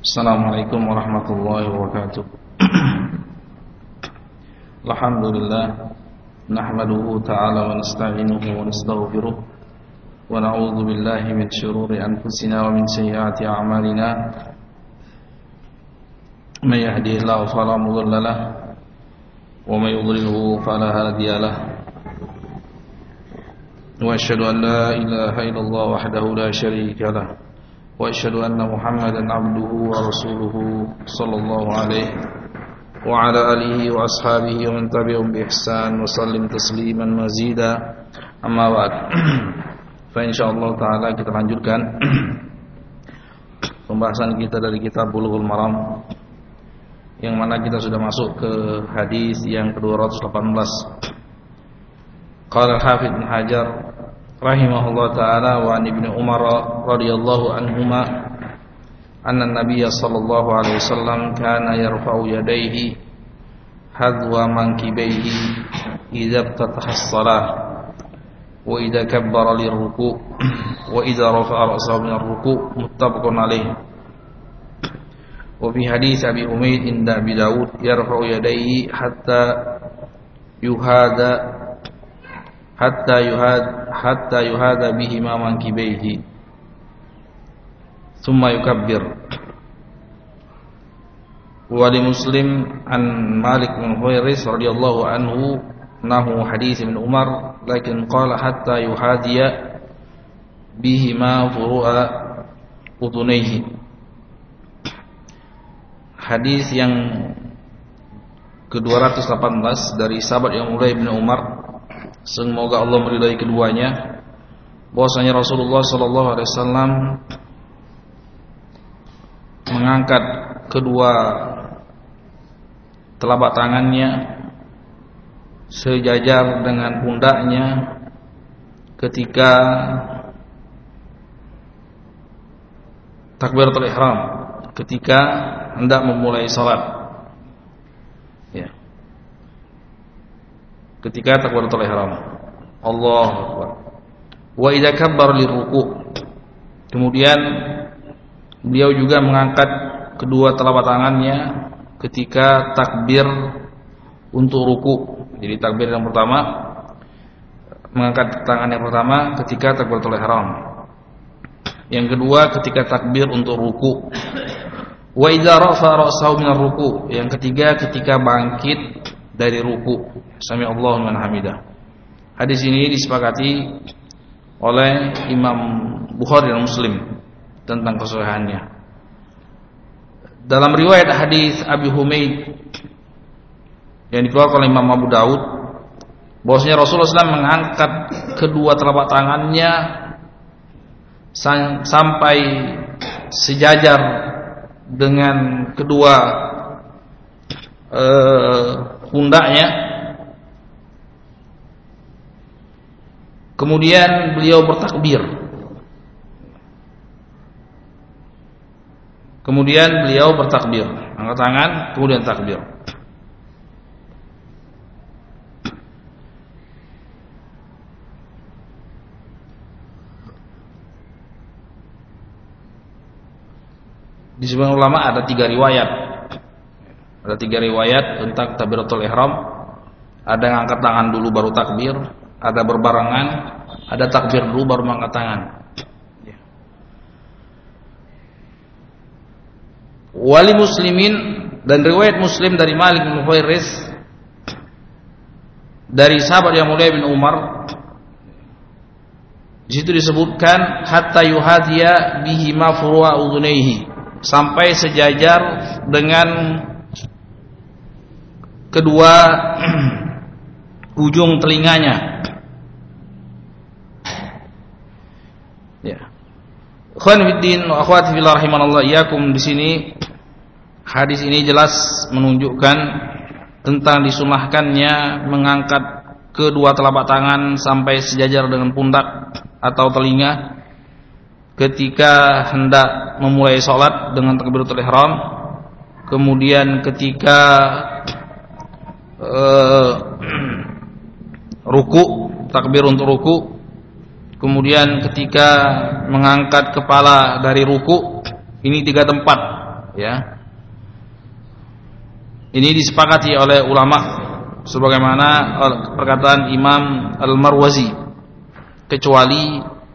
Assalamualaikum warahmatullahi wabarakatuh. Alhamdulillah, nahmaduhu ta'ala wa nasta'inuhu wa nastaghfiruh wa na'udzu billahi min shururi anfusina wa min sayyiati a'malina. May yahdihillahu fala mudilla lahu wa may yudlilhu fala hadiya lahu. Wa asyhadu an la ilaha illallah wahdahu la syarika lahu wa asyhadu anna Muhammadan abduhu wa rasuluhu sallallahu alaihi wa ala alihi wa ashabihi wa man tabi'ahum bi ihsan wa sallim tasliman mazida. Amma ba'd. Fa insyaallah taala kita lanjutkan pembahasan kita dari kitab Bulughul Maram, yang mana kita sudah masuk ke hadis yang ke-218. Qala al-Hafidz Ibnu Hajar rahimahullah ta'ala wa an Ibnu Umar radhiyallahu anhuma anna an-nabiyya sallallahu alaihi wasallam kana yarfa'u yadayhi hadwa mankibaihi idza iftataha as-salah wa idza kabbara lir-ruku' wa idza rafa'a ra'sahu min ar-ruku'. Muttafaqun alaih. Wa fi hadits Abi Humaid inda Abi Dawud yarfa'u yadayhi hatta yuhada bihima mankibaihi thumma yukabbir. Wa li Muslim an Malik bin Huwairis radhiyallahu anhu nahu hadis Ibnu Umar lakin qala hatta yuhadiya bihima furu'a udunaihi. Hadis yang ke-218 dari sahabat yang mulia Ibnu Umar, semoga Allah meridai keduanya, bahwasanya Rasulullah sallallahu alaihi wasallam mengangkat kedua telapak tangannya sejajar dengan pundaknya ketika takbiratul ihram, ketika hendak memulai salat. Ketika takbiratul ihram, Allahu akbar. Wa idza kabbara liruku'. Kemudian beliau juga mengangkat kedua telapak tangannya ketika takbir untuk ruku'. Jadi takbir yang pertama, mengangkat tangan yang pertama ketika takbiratul ihram. Yang kedua ketika takbir untuk ruku'. Wa idza rafa'a ra'sahu min ar-ruku'. Yang ketiga ketika bangkit dari ruku'. Sami Allahu liman hamidah. Hadis ini disepakati oleh Imam Bukhari dan Muslim tentang kesahihannya. Dalam riwayat hadis Abi Humaid yang dikeluarkan oleh Imam Abu Daud, bahwasanya Rasulullah SAW mengangkat kedua telapak tangannya sampai sejajar dengan kedua pundaknya. Kemudian beliau bertakbir. Angkat tangan, kemudian takbir. Di sebagian ulama ada tiga riwayat. Tentang takbiratul ihram. Ada yang angkat tangan dulu baru takbir, ada berbarengan, ada takbir dulu baru mengangkat tangan. Wali Muslimin, dan riwayat Muslim dari Malik bin Huwairis dari sahabat yang mulia Ibnu Umar, di situ disebutkan hatta yuhadiya bihi ma furu'a udhunaihi, sampai sejajar dengan kedua ujung telinganya. Ikhwan fiddin wa akhwati fillah rahimanallah iyyakum. Di sini hadis ini jelas menunjukkan tentang disunahkannya mengangkat kedua telapak tangan sampai sejajar dengan pundak atau telinga ketika hendak memulai salat dengan takbiratul ihram, kemudian ketika ruku', takbir untuk ruku', kemudian ketika mengangkat kepala dari ruku'. Ini tiga tempat ya. Ini disepakati oleh ulama sebagaimana perkataan Imam Al-Marwazi, kecuali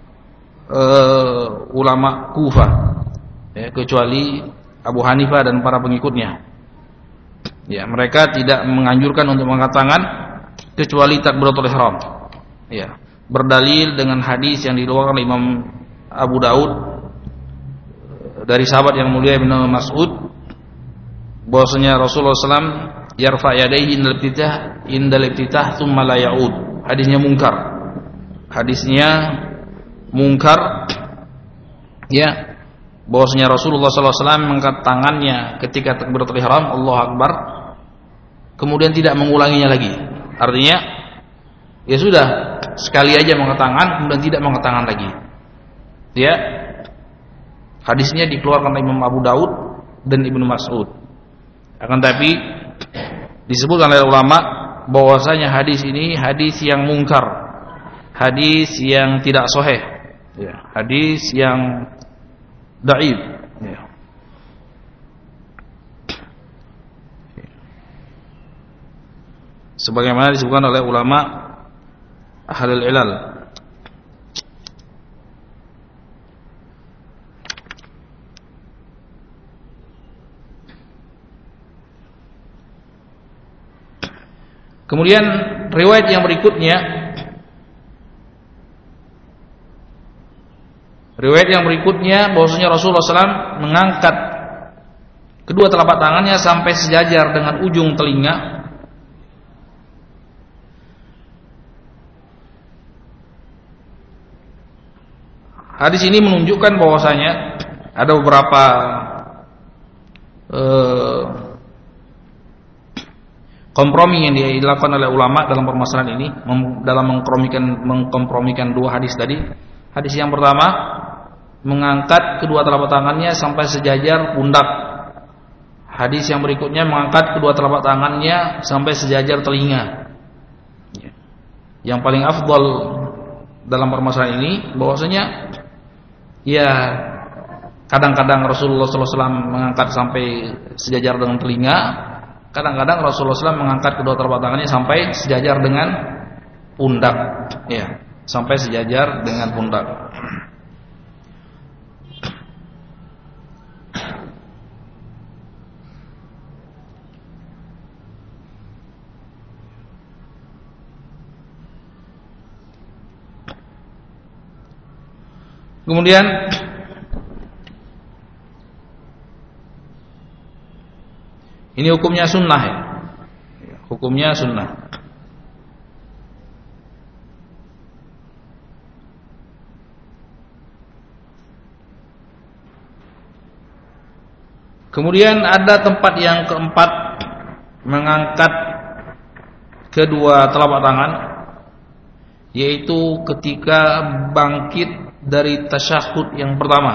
ulama Kufah, ya, kecuali Abu Hanifah dan para pengikutnya. Ya, mereka tidak menganjurkan untuk mengangkat tangan kecuali takbiratul ihram. Ya, berdalil dengan hadis yang diriwayatkan oleh Imam Abu Daud dari sahabat yang mulia Ibnu Mas'ud bahwasanya Rasulullah SAW yarfa yadayhi indal iftitah tsumma la ya'ud. Hadisnya mungkar. Hadisnya mungkar, ya, bahwasanya Rasulullah SAW mengangkat tangannya ketika takbiratul ihram, Allahu Akbar, kemudian tidak mengulanginya lagi. Artinya ya sudah, sekali aja mengangkat tangan kemudian tidak mengangkat tangan lagi. Ya. Hadisnya dikeluarkan oleh Imam Abu Daud dan Ibnu Mas'ud. Akan tapi disebutkan oleh ulama bahwasanya hadis ini hadis yang mungkar, hadis yang tidak sahih, ya, hadis yang dhaif, ya. Sebagaimana disebutkan oleh ulama ahlul ilal. Kemudian riwayat yang berikutnya bahwasanya Rasulullah SAW mengangkat kedua telapak tangannya sampai sejajar dengan ujung telinga. Hadis ini menunjukkan bahwasanya ada beberapa kompromi yang dilakukan oleh ulama dalam permasalahan ini, dalam mengkompromikan dua hadis tadi. Hadis yang pertama mengangkat kedua telapak tangannya sampai sejajar pundak. Hadis yang berikutnya mengangkat kedua telapak tangannya sampai sejajar telinga. Yang paling afdal dalam permasalahan ini bahwasanya ya kadang-kadang Rasulullah SAW mengangkat sampai sejajar dengan telinga, kadang-kadang Rasulullah SAW mengangkat kedua telapak tangannya sampai sejajar dengan pundak, ya, sampai sejajar dengan pundak. Kemudian ini hukumnya sunnah, ya. Hukumnya sunnah. Kemudian ada tempat yang keempat mengangkat kedua telapak tangan, yaitu ketika bangkit dari tasyahud yang pertama.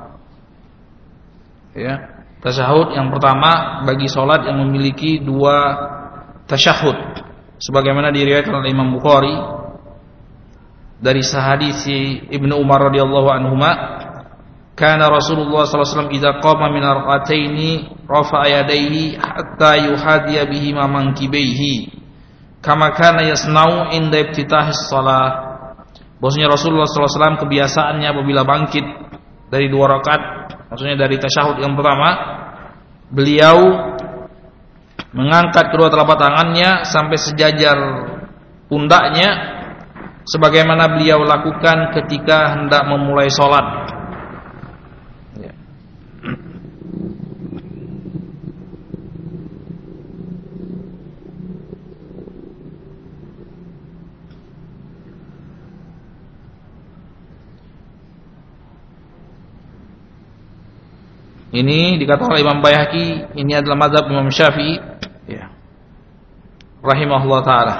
Ya, tasyahud yang pertama bagi salat yang memiliki dua tasyahud, sebagaimana diriwayatkan oleh Imam Bukhari dari hadis Ibnu Umar radhiyallahu anhuma, kana Rasulullah sallallahu alaihi wasallam idza qama min rak'ataini rafa'a yadayhi hatta yuhadiya bihi ma mankibaihi kama kana yasna'u inda iftitahis shalah. Bahwasanya Rasulullah SAW kebiasaannya apabila bangkit dari dua rakaat, maksudnya dari tasyahud yang pertama, beliau mengangkat kedua telapak tangannya sampai sejajar pundaknya, sebagaimana beliau lakukan ketika hendak memulai sholat. Ini dikatakan oleh Imam Baihaqi, ini adalah mazhab Imam Syafi'i, ya, rahimahullah taala.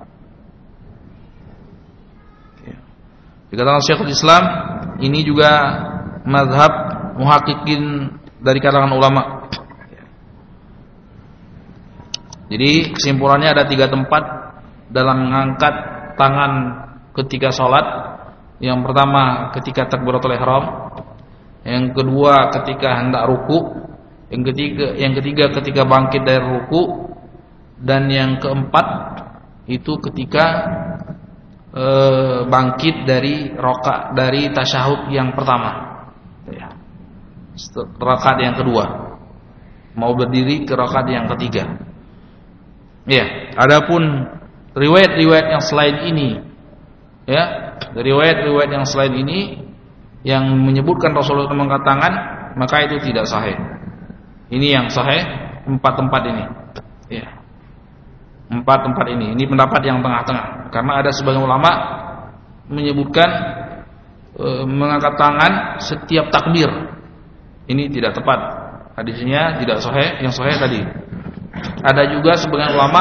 Ya. Dikatakan Syekhul Islam, ini juga mazhab muhaqqiqin dari kalangan ulama. Jadi kesimpulannya ada tiga tempat dalam mengangkat tangan ketika sholat. Yang pertama ketika takbiratul ihram, yang kedua ketika hendak ruku, Yang ketiga ketika bangkit dari ruku, dan yang keempat itu ketika bangkit dari tasyahud yang pertama, ya. Rakaat yang kedua, mau berdiri ke rakaat yang ketiga. Ya, adapun riwayat-riwayat yang selain ini, ya, riwayat-riwayat yang selain ini yang menyebutkan Rasulullah mengangkat tangan, maka itu tidak sahih. Ini yang sahih 4 tempat ini. Ya. 4 tempat ini pendapat yang tengah-tengah, karena ada sebagian ulama menyebutkan mengangkat tangan setiap takbir. Ini tidak tepat, hadisnya tidak sahih. Yang sahih tadi. Ada juga sebagian ulama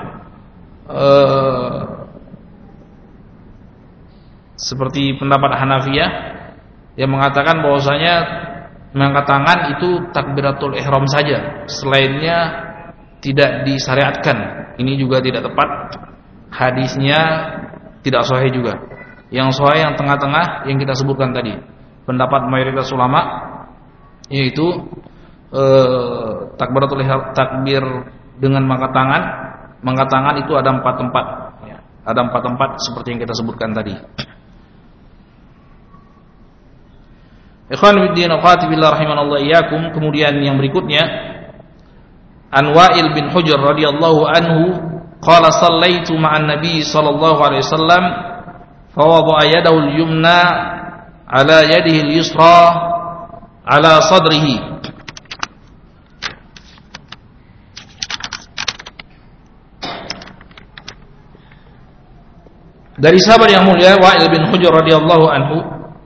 seperti pendapat Hanafiyah yang mengatakan bahwasanya mengangkat tangan itu takbiratul ihram saja, selainnya tidak disyariatkan. Ini juga tidak tepat, hadisnya tidak sahih juga. Yang sahih yang tengah-tengah yang kita sebutkan tadi, pendapat mayoritas ulama, yaitu takbir dengan mengangkat tangan itu ada 4 tempat, ya. Ada 4 tempat seperti yang kita sebutkan tadi. Ikhwan fillah wa akhwati rahimanallahu iyyakum. Kemudian yang berikutnya, An Wa'il bin Hujr radhiyallahu anhu qala sallaitu ma'an nabi sallallahu alaihi wasallam fa wada'a yadahu al-yumna ala yadihi al-yusra ala sadrihi. Dari sahabat yang mulia Wa'il bin Hujr radhiyallahu anhu,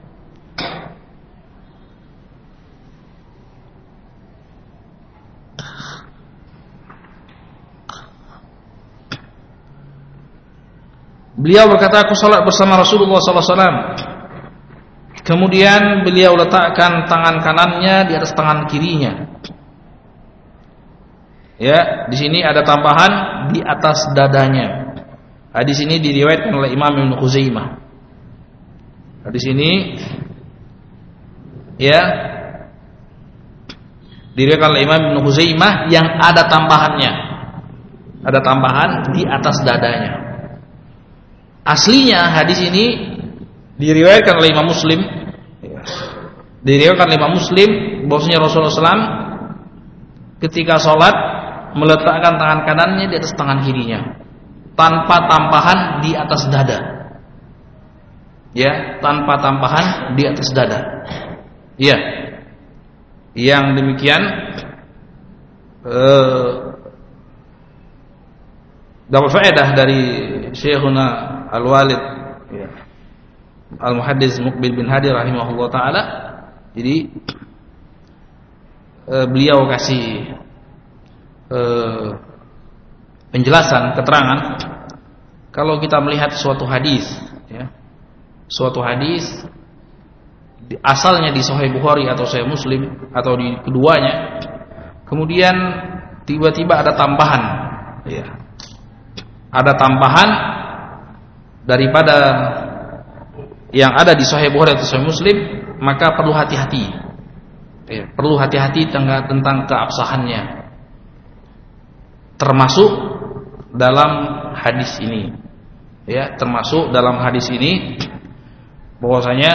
beliau berkata, aku salat bersama Rasulullah SAW. Kemudian beliau letakkan tangan kanannya di atas tangan kirinya. Ya, di sini ada tambahan di atas dadanya. Hadis ini diriwayatkan oleh Imam Ibnu Khuzaimah. Hadis ini, ya, diriwayatkan oleh Imam Ibnu Khuzaimah yang ada tambahannya. Ada tambahan di atas dadanya. Aslinya hadis ini diriwayatkan oleh Imam Muslim. Diriwayatkan oleh Imam Muslim bahwasanya Rasulullah SAW ketika sholat meletakkan tangan kanannya di atas tangan kirinya, tanpa tambahan di atas dada. Ya, tanpa tambahan di atas dada. Ya, yang demikian dapat faedah dari Syekhuna Al-Walid, ya, Al-Muhaddis Muqbil bin Hadi rahimahullah ta'ala. Jadi beliau kasih penjelasan, keterangan, kalau kita melihat suatu hadis, ya, suatu hadis asalnya di Sahih Bukhari atau Sahih Muslim atau di keduanya, kemudian tiba-tiba ada tambahan, ya, ada tambahan daripada yang ada di Sahih Bukhari atau Sahih Muslim, maka perlu hati-hati. Ya, perlu hati-hati tentang keabsahannya. Termasuk dalam hadis ini. Ya, termasuk dalam hadis ini bahwasanya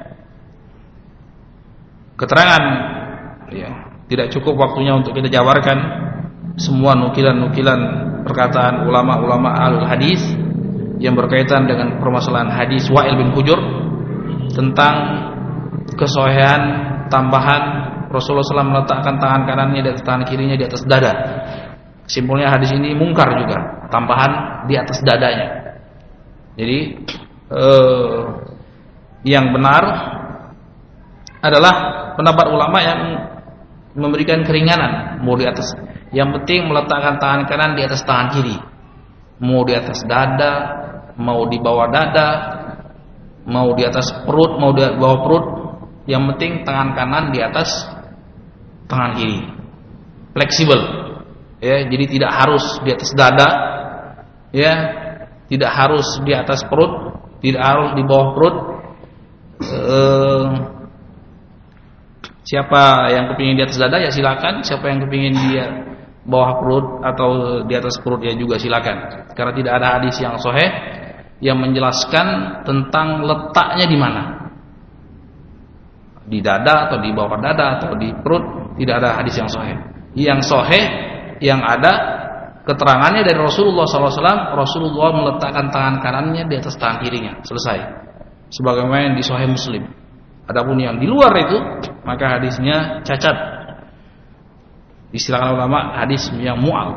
keterangan, ya, tidak cukup waktunya untuk kita jabarkan semua nukilan-nukilan perkataan ulama-ulama ahlul hadis yang berkaitan dengan permasalahan hadis Wa'il bin Hujr tentang kesohihan tambahan Rasulullah SAW meletakkan tangan kanannya di atas tangan kirinya di atas dada. Simpulnya hadis ini mungkar juga, tambahan di atas dadanya. Jadi yang benar adalah pendapat ulama yang memberikan keringanan, mau di atas, yang penting meletakkan tangan kanan di atas tangan kiri, mau di atas dada, mau di bawah dada, mau di atas perut, mau di bawah perut, yang penting tangan kanan di atas tangan kiri, fleksibel, ya. Jadi tidak harus di atas dada, ya, tidak harus di atas perut, tidak harus di bawah perut. Siapa yang kepingin di atas dada ya silakan, siapa yang kepingin dia bawah perut atau di atas perut ya juga silakan. Karena tidak ada hadis yang sahih yang menjelaskan tentang letaknya di mana. Di dada atau di bawah dada atau di perut, tidak ada hadis yang sahih. Yang sahih yang ada keterangannya dari Rasulullah SAW, Rasulullah meletakkan tangan kanannya di atas tangan kirinya, selesai. Sebagaimana yang di Sahih Muslim. Adapun yang di luar itu, maka hadisnya cacat. Istilahkan ulama hadis yang mu'al.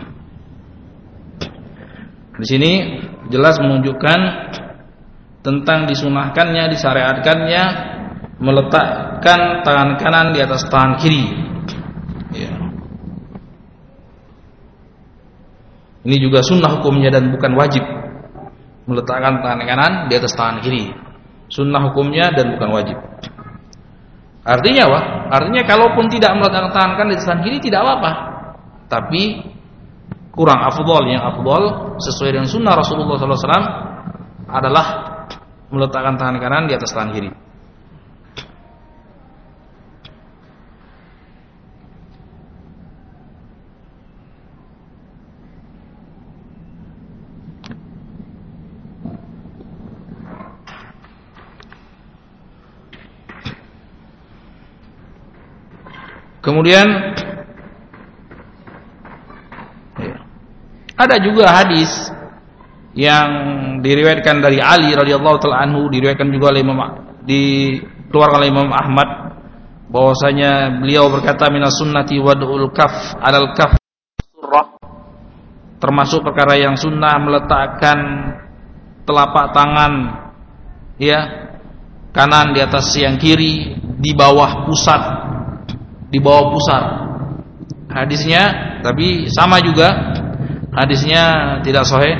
Di sini jelas menunjukkan tentang disunahkannya, disyariatkannya meletakkan tangan kanan di atas tangan kiri. Ya. Ini juga sunnah hukumnya dan bukan wajib meletakkan tangan kanan di atas tangan kiri. Sunnah hukumnya dan bukan wajib. Artinya apa? Artinya kalaupun tidak meletakkan tangan kanan di atas tangan kiri tidak apa-apa. Tapi kurang afdal, yang afdal sesuai dengan sunnah Rasulullah SAW adalah meletakkan tangan kanan di atas tangan kiri. Kemudian ada juga hadis yang diriwayatkan dari Ali radhiyallahu taala anhu, diriwayatkan juga oleh dikeluarkan oleh Imam Ahmad, bahwasanya beliau berkata minas sunnati wad'ul kaf 'alal kaf surah, termasuk perkara yang sunnah meletakkan telapak tangan ya kanan di atas yang kiri di bawah pusat, di bawah pusar. Hadisnya tapi sama juga, hadisnya tidak sahih.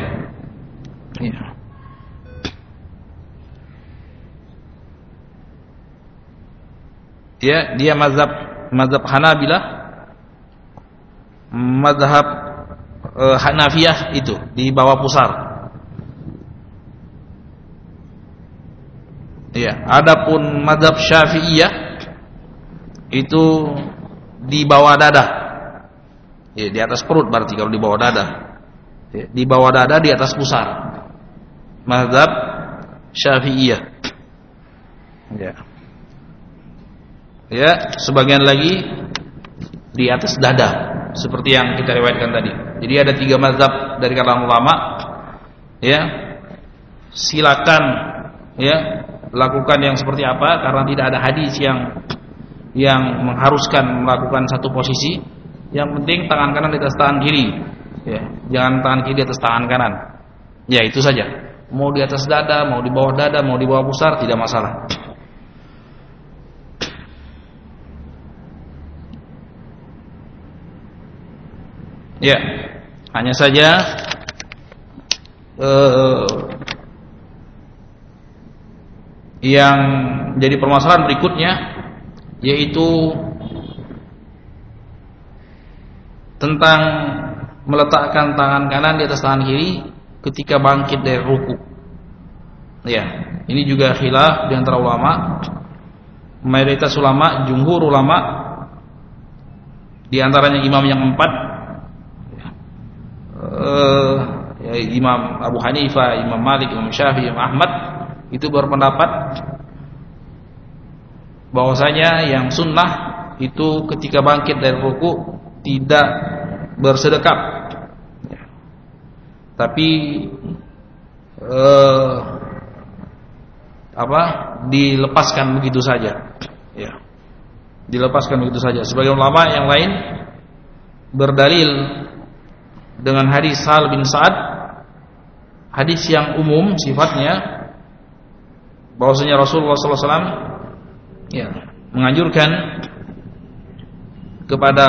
Ya, dia mazhab Hanabilah, mazhab Hanafiyah itu di bawah pusar. Ya, adapun mazhab Syafi'iyah itu di bawah dada. Ya, di atas perut berarti kalau di bawah dada. Ya, di bawah dada di atas pusar. Mazhab Syafi'iyah. Ya. Ya, sebagian lagi di atas dada seperti yang kita riwayatkan tadi. Jadi ada 3 mazhab dari kalangan ulama. Ya. Silakan ya lakukan yang seperti apa karena tidak ada hadis yang mengharuskan melakukan satu posisi. Yang penting tangan kanan di atas tangan kiri ya. Jangan tangan kiri di atas tangan kanan. Ya itu saja. Mau di atas dada, mau di bawah dada, mau di bawah pusar tidak masalah. Ya, hanya saja yang jadi permasalahan berikutnya yaitu tentang meletakkan tangan kanan di atas tangan kiri ketika bangkit dari ruku. Ya, ini juga khilaf di antara ulama. Mayoritas ulama, jumhur ulama, di antaranya imam yang 4, ya, Imam Abu Hanifah, Imam Malik, Imam Syafi'i, Imam Ahmad, itu berpendapat bahwasanya yang sunnah itu ketika bangkit dari ruku tidak bersedekap, tapi dilepaskan begitu saja. Ya, dilepaskan begitu saja. Sebagian ulama yang lain berdalil dengan hadis Sahal bin Sa'ad, hadis yang umum sifatnya, bahwasanya Rasulullah SAW ya menganjurkan kepada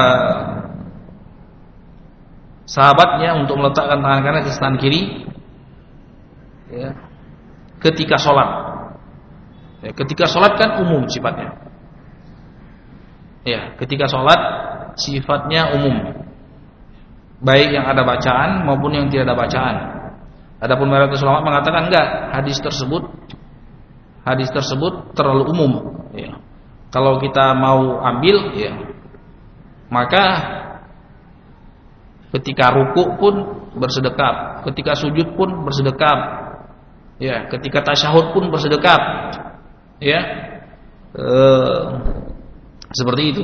sahabatnya untuk meletakkan tangan kanan di tangan kiri ya, ketika sholat. Ya, ketika sholat kan umum sifatnya. Ya, ketika sholat sifatnya umum, baik yang ada bacaan maupun yang tidak ada bacaan. Adapun mayoritas ulama mengatakan enggak, hadis tersebut terlalu umum. Ya. kalau kita mau ambil ya, maka ketika ruku pun bersedekap, ketika sujud pun bersedekap, ya, ketika tasyahud pun bersedekap, ya, seperti itu.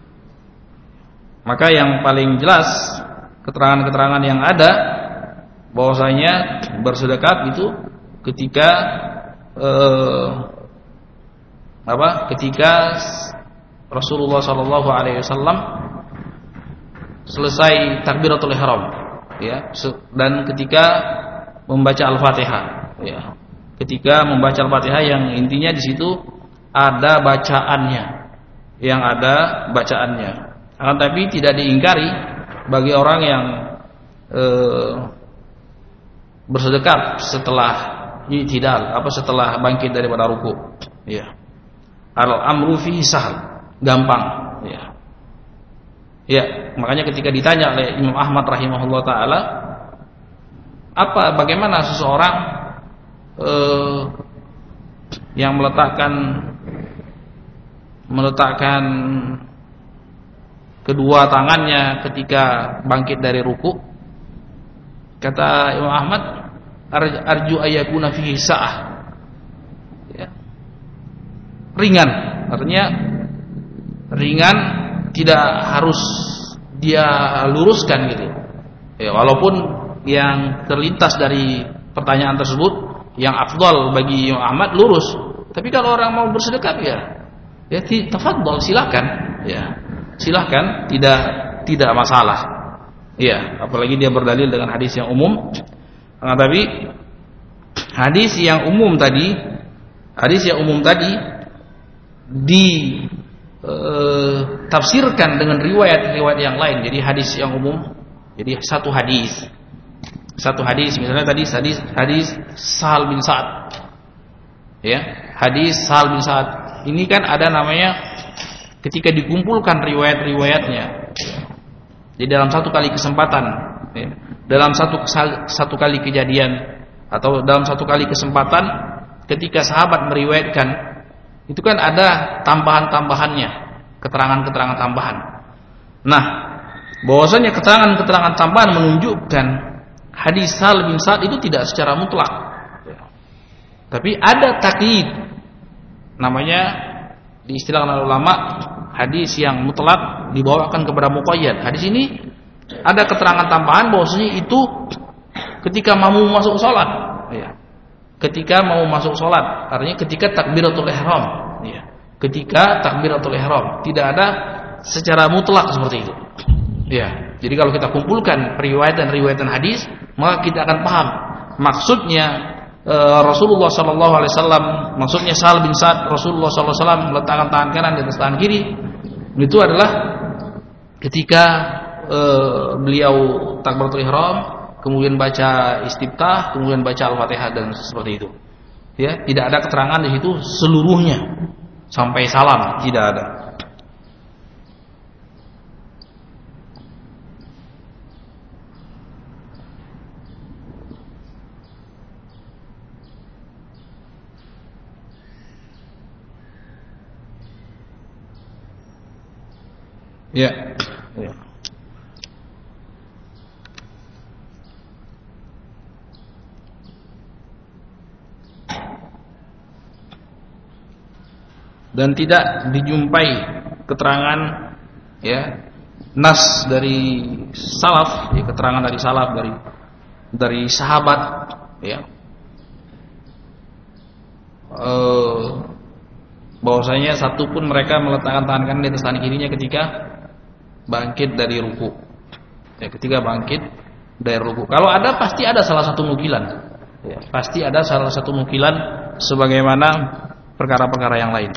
Maka yang paling jelas keterangan-keterangan yang ada bahwasanya bersedekap itu ketika ketika Rasulullah sallallahu alaihi wasallam selesai takbiratul ihram, ya, dan ketika membaca Al-Fatihah, ya. Ketika membaca Al-Fatihah yang intinya di situ ada bacaannya, yang ada bacaannya. Akan tapi tidak diingkari bagi orang yang bersedekap setelah i'tidal, setelah bangkit daripada ruku, ya. Al-amru fihi sahal, gampang, ya. Ya, makanya ketika ditanya oleh Imam Ahmad rahimahullah taala, bagaimana seseorang yang meletakkan kedua tangannya ketika bangkit dari ruku, kata Imam Ahmad, arju ayakuna fihi sa'ah, ya. Ringan, artinya ringan, tidak harus dia luruskan gitu, ya, walaupun yang terlintas dari pertanyaan tersebut yang afdal bagi Imam Ahmad lurus, tapi kalau orang mau bersedekah ya tafadhol, silakan, ya, silakan, tidak masalah, ya, apalagi dia berdalil dengan hadis yang umum. Nah, tapi hadis yang umum tadi tafsirkan dengan riwayat-riwayat yang lain. Jadi hadis yang umum, jadi satu hadis misalnya tadi hadis Sahal bin Sa'ad, ya, hadis Sahal bin Sa'ad ini kan ada namanya ketika dikumpulkan riwayat-riwayatnya, jadi dalam satu kali kesempatan, ya, dalam satu kali kejadian atau dalam satu kali kesempatan ketika sahabat meriwayatkan, itu kan ada tambahan-tambahannya, keterangan-keterangan tambahan. Nah, bahwasanya keterangan-keterangan tambahan menunjukkan hadis Sahal bin Sa'ad itu tidak secara mutlak, tapi ada takyid, namanya di istilah ulama hadis yang mutlak dibawakan kepada muqayyad. Hadis ini ada keterangan tambahan bahwasanya itu ketika mau masuk salat, ya. Ketika mau masuk salat, artinya ketika takbiratul ihram, ya. Ketika takbiratul ihram, tidak ada secara mutlak seperti itu, ya. Jadi kalau kita kumpulkan riwayat hadis, maka kita akan paham maksudnya Rasulullah sallallahu alaihi wasallam, maksudnya Sahal bin Sa'ad, Rasulullah sallallahu alaihi wasallam meletakkan tangan kanan di atas tangan kiri, itu adalah ketika beliau takbiratul ihram, kemudian baca istiftah, kemudian baca Al-Fatihah dan seperti itu. Ya, tidak ada keterangan di situ seluruhnya sampai salam, tidak ada. Ya. Ya. Dan tidak dijumpai keterangan, ya, nas dari salaf, ya, keterangan dari salaf, dari sahabat, ya, bahwasanya satu pun mereka meletakkan tangan kanan di atas tangan kirinya ketika bangkit dari ruku, ya, ketika bangkit dari ruku. Kalau ada, pasti ada salah satu nukilan, ya, pasti ada salah satu nukilan sebagaimana perkara-perkara yang lain.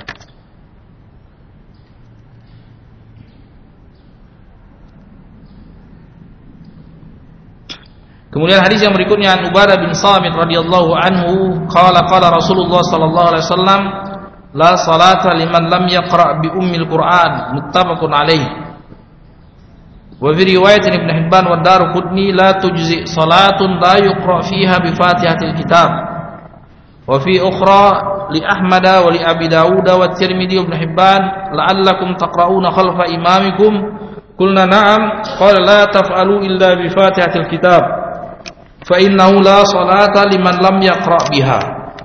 Kemudian hadis yang berikutnya, Ubadah bin Samit radhiyallahu anhu qala Rasulullah sallallahu alaihi wasallam, la salata liman lam yaqra bi ummil Qur'an, muttafaqun alaih. Wa fi riwayat Ibnu Hibban wa Daruqutni, la tujzi salatun la yuqra fiha bi Fatihatil kitab. Wa fi ukhra li Ahmad wa li Abi Dawud wa Tirmidzi wa Ibn Hibban la'allakum taqra'una khalfa imamikum. Qulna na'am. Qala la taf'alu illa bi Fatihatil kitab fa innahu la salata liman lam yaqra' biha.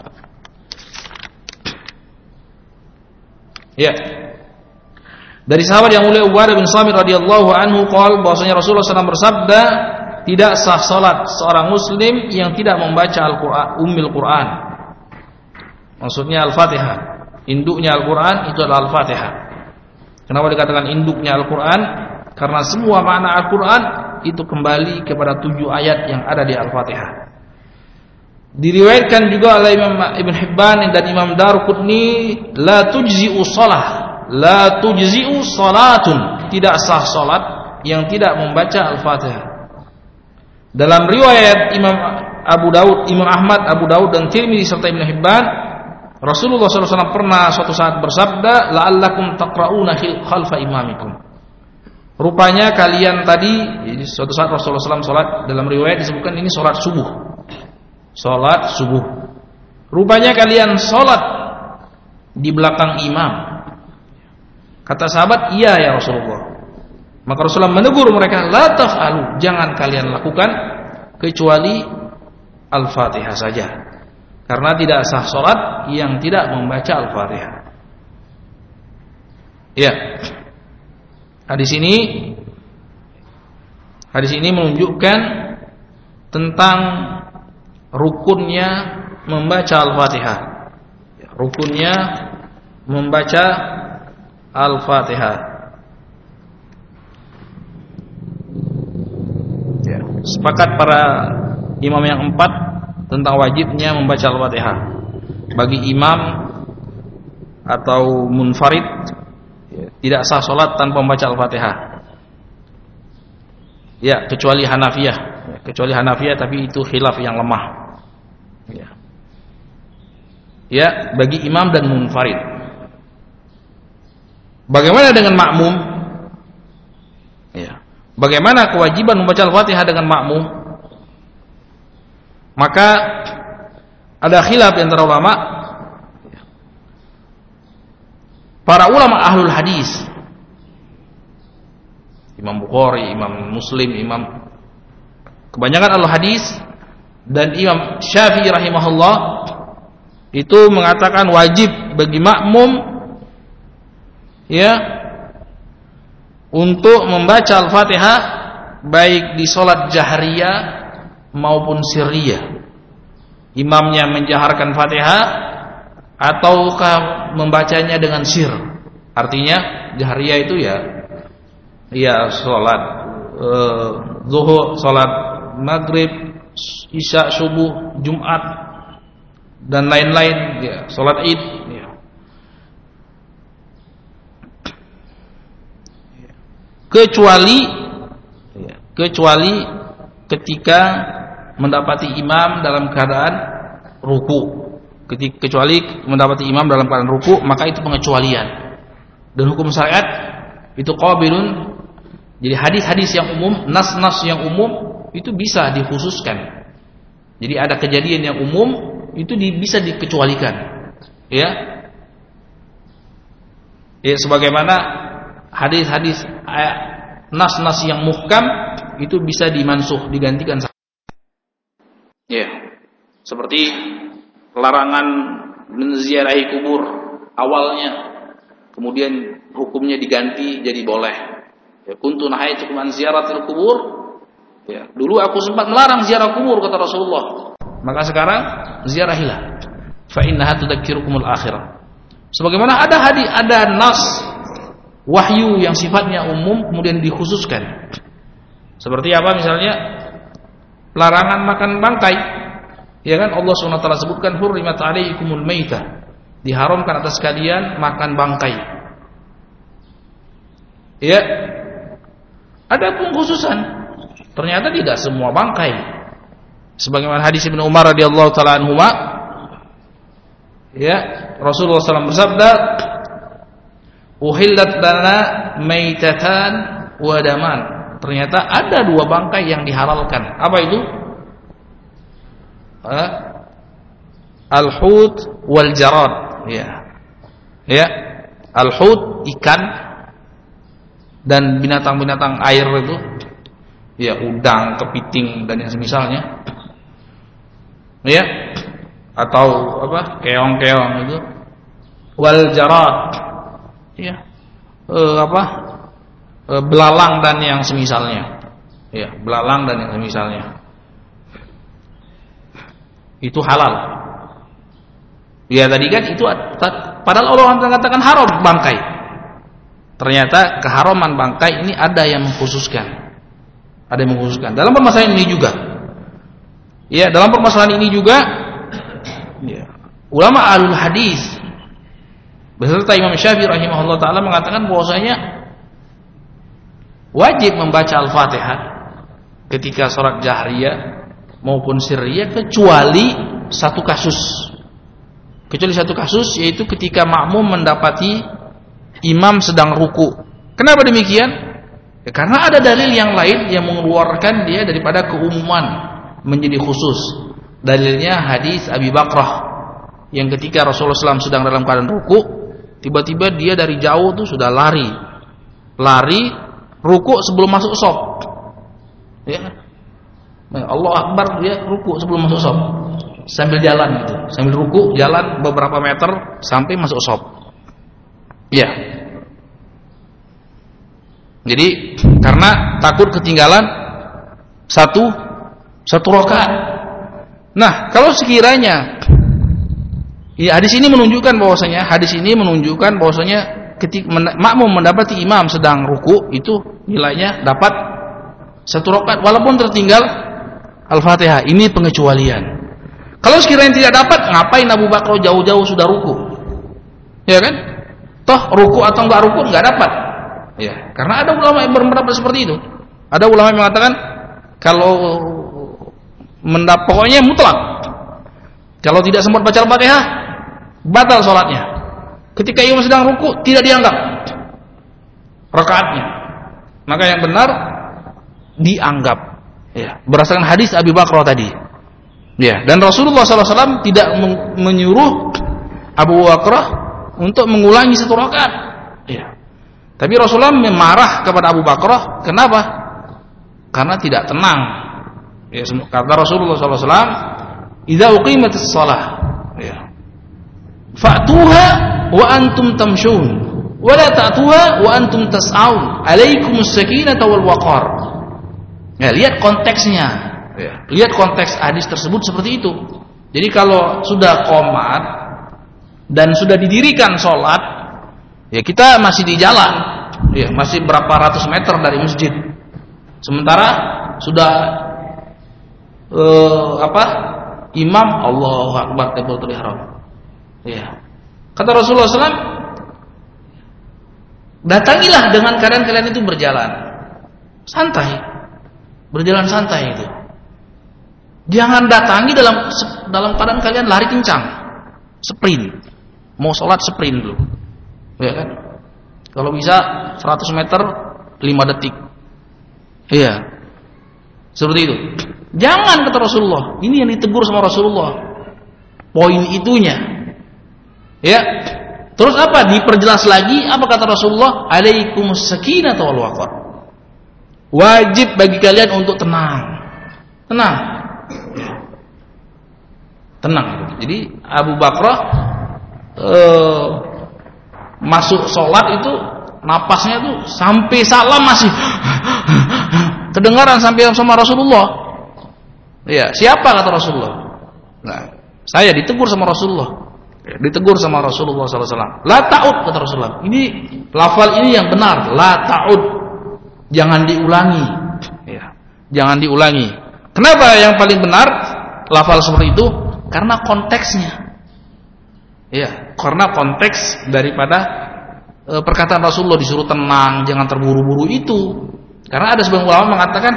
Ya. Dari sahabat yang mulia Ubadah bin Samit radhiyallahu anhu qala bahwasanya Rasulullah SAW bersabda, tidak sah salat seorang muslim yang tidak membaca Al-Qur'an, Ummul Qur'an. Maksudnya Al-Fatihah. Induknya Al-Qur'an itu adalah Al-Fatihah. Kenapa dikatakan induknya Al-Qur'an? Karena semua makna Al-Qur'an itu kembali kepada 7 ayat yang ada di Al-Fatihah. Diriwayatkan juga oleh Imam Ibn Hibban dan Imam Daruqutni, la tujzi'u shalah, la tujzi'u salatun, tidak sah salat yang tidak membaca Al-Fatihah. Dalam riwayat Imam Abu Daud, Imam Ahmad, Abu Daud dan Tirmidzi serta Ibn Hibban, Rasulullah SAW pernah suatu saat bersabda, la'allakum taqra'una khalfa imamikum. Rupanya kalian tadi, jadi suatu saat Rasulullah SAW sholat, dalam riwayat disebutkan ini sholat subuh. Sholat subuh. Rupanya kalian sholat di belakang imam. Kata sahabat, iya ya Rasulullah. Maka Rasulullah menegur mereka, la taf'alu, jangan kalian lakukan kecuali Al-Fatihah saja. Karena tidak sah sholat yang tidak membaca Al-Fatihah. Ya. Hadis ini menunjukkan tentang rukunnya membaca Al-Fatihah. Rukunnya membaca Al-Fatihah. Ya. Sepakat para imam yang 4 tentang wajibnya membaca Al-Fatihah. Bagi imam atau munfarid, tidak sah sholat tanpa membaca Al-Fatihah. Ya, kecuali Hanafiyah. Kecuali Hanafiyah, tapi itu khilaf yang lemah. Ya, bagi imam dan munfarid. Bagaimana dengan makmum? Ya. Bagaimana kewajiban membaca Al-Fatihah dengan makmum? Maka ada khilaf di antara ulama. Para ulama ahlul hadis, Imam Bukhari, Imam Muslim, kebanyakan ahlul hadis dan Imam Syafi'i rahimahullah itu mengatakan wajib bagi makmum ya untuk membaca Al-Fatihah baik di salat jahriyah maupun sirriyah. Imamnya menjaharkan Fatihah ataukah membacanya dengan sir. Artinya jahriyah itu ya salat zuhur, salat maghrib, isya, subuh, Jumat dan lain-lain, ya, salat Id, ya. Kecuali ketika mendapati imam dalam keadaan ruku. Kecuali mendapati imam dalam keadaan ruku, maka itu pengecualian. Dan hukum syariat itu qabilun. Jadi hadis-hadis yang umum, nas-nas yang umum itu bisa dikhususkan. Jadi ada kejadian yang umum itu bisa dikecualikan. Ya. Ya, sebagaimana hadis-hadis nas-nas yang muhkam itu bisa dimansuh, digantikan. Ya. Seperti larangan menziarahi kubur awalnya, kemudian hukumnya diganti jadi boleh. Ya, kuntu nahaitukum an ziyaratil kubur. Ya, dulu aku sempat melarang ziarah kubur kata Rasulullah. Maka sekarang ziarahilah. Fa innaha tudzakirukumul akhirah. Sebagaimana ada nas wahyu yang sifatnya umum kemudian dikhususkan. Seperti apa misalnya? Larangan makan bangkai. Ya kan, Allah SWT sebutkan hurrimat alaikumul maitah, diharamkan atas kalian makan bangkai. Ya. Ada pengkhususan. Ternyata tidak semua bangkai. Sebagaimana hadis Ibnu Umar radhiyallahu taala anhuma, ya, Rasulullah SAW bersabda, "Uhillat lana maitatan wa daman." Ternyata ada 2 bangkai yang dihalalkan. Apa itu? al-hut wal jarad, ya. Ya. Al-hut ikan dan binatang-binatang air itu, ya, udang, kepiting dan yang semisalnya. Ya. Atau apa? Keong-keong itu. Wal jarad. Ya. Belalang dan yang semisalnya. Ya, belalang dan yang semisalnya. Itu halal. Ya, tadi kan itu padahal Allah mengatakan haram bangkai. Ternyata keharaman bangkai ini ada yang mengkhususkan. Ada yang mengkhususkan. Dalam permasalahan ini juga. Ya, dalam permasalahan ini juga, ya, ulama ahlul hadis beserta Imam Syafi'i rahimahullah taala mengatakan bahwasanya wajib membaca Al-Fatihah ketika salat jahriyah maupun sirriyah kecuali satu kasus. Kecuali satu kasus, yaitu ketika makmum mendapati imam sedang ruku. Kenapa demikian? Ya, karena ada dalil yang lain yang mengeluarkan dia daripada keumuman menjadi khusus. Dalilnya hadis Abi Bakrah yang ketika Rasulullah SAW sedang dalam keadaan ruku, tiba-tiba dia dari jauh tuh sudah lari ruku sebelum masuk shaf. Ya. Allah Akbar, dia ruku sebelum masuk shaf. Sambil jalan gitu. Sambil ruku jalan beberapa meter sampai masuk shaf. Ya. Jadi karena takut ketinggalan satu rakaat. Nah, kalau sekiranya ya, hadis ini menunjukkan bahwasanya ketika makmum mendapati imam sedang ruku, itu nilainya dapat satu rakaat walaupun tertinggal Al-Fatihah. Ini pengecualian. Kalau sekiranya tidak dapat, ngapain Abu Bakar jauh-jauh sudah ruku? Ya kan? Toh ruku atau enggak ruku enggak dapat. Ya, karena ada ulama yang berpendapat seperti itu. Ada ulama yang mengatakan kalau pokoknya mutlak. Kalau tidak sempat baca Al-Fatihah, batal salatnya. Ketika imam sedang ruku tidak dianggap rakaatnya. Maka yang benar dianggap. Ya, berdasarkan hadis Abi Bakrah tadi. Ya, dan Rasulullah SAW tidak menyuruh Abu Bakrah untuk mengulangi satu rakaat. Ya. Tapi Rasulullah marah kepada Abu Bakrah. Kenapa? Karena tidak tenang. Ya, kata Rasulullah SAW, "Idza uqimatis shalah, ya, fa'tuha wa antum tamshun, wa la ta'tuha wa antum tas'aun. Alaikumus sakinata wal waqar." Ya, lihat konteksnya. Ya, lihat konteks hadis tersebut seperti itu. Jadi kalau sudah qomat dan sudah didirikan sholat, ya kita masih di jalan, ya masih berapa ratus meter dari masjid. Sementara sudah imam Allahu Akbar Takbiratul Ihram. Ya. Kata Rasulullah SAW, datangilah dengan keadaan kalian itu berjalan santai, berjalan santai itu. Jangan datangi dalam keadaan kalian lari kencang, sprint. Mau sholat sprint dulu, ya kan? Kalau bisa 100 meter 5 detik. Iya, seperti itu. Jangan, kata Rasulullah. Ini yang ditegur sama Rasulullah. Poin itunya. Ya. Terus apa? Diperjelas lagi. Apa kata Rasulullah? Alaikumus sakinah wal waqar. Wajib bagi kalian untuk tenang. Tenang. Tenang. Jadi Abu Bakrah masuk sholat itu napasnya tuh sampai salam masih kedengaran sampai sama Rasulullah. Ya, siapa kata Rasulullah? Nah, saya ditegur sama Rasulullah. Ditegur sama Rasulullah SAW. La ta'ud, kata Rasulullah. Ini lafal ini yang benar. La ta'ud. Jangan diulangi. Ya, jangan diulangi. Kenapa yang paling benar lafal seperti itu? Karena konteksnya. Ya, karena konteks daripada perkataan Rasulullah disuruh tenang, jangan terburu-buru itu. Karena ada sebagian ulama mengatakan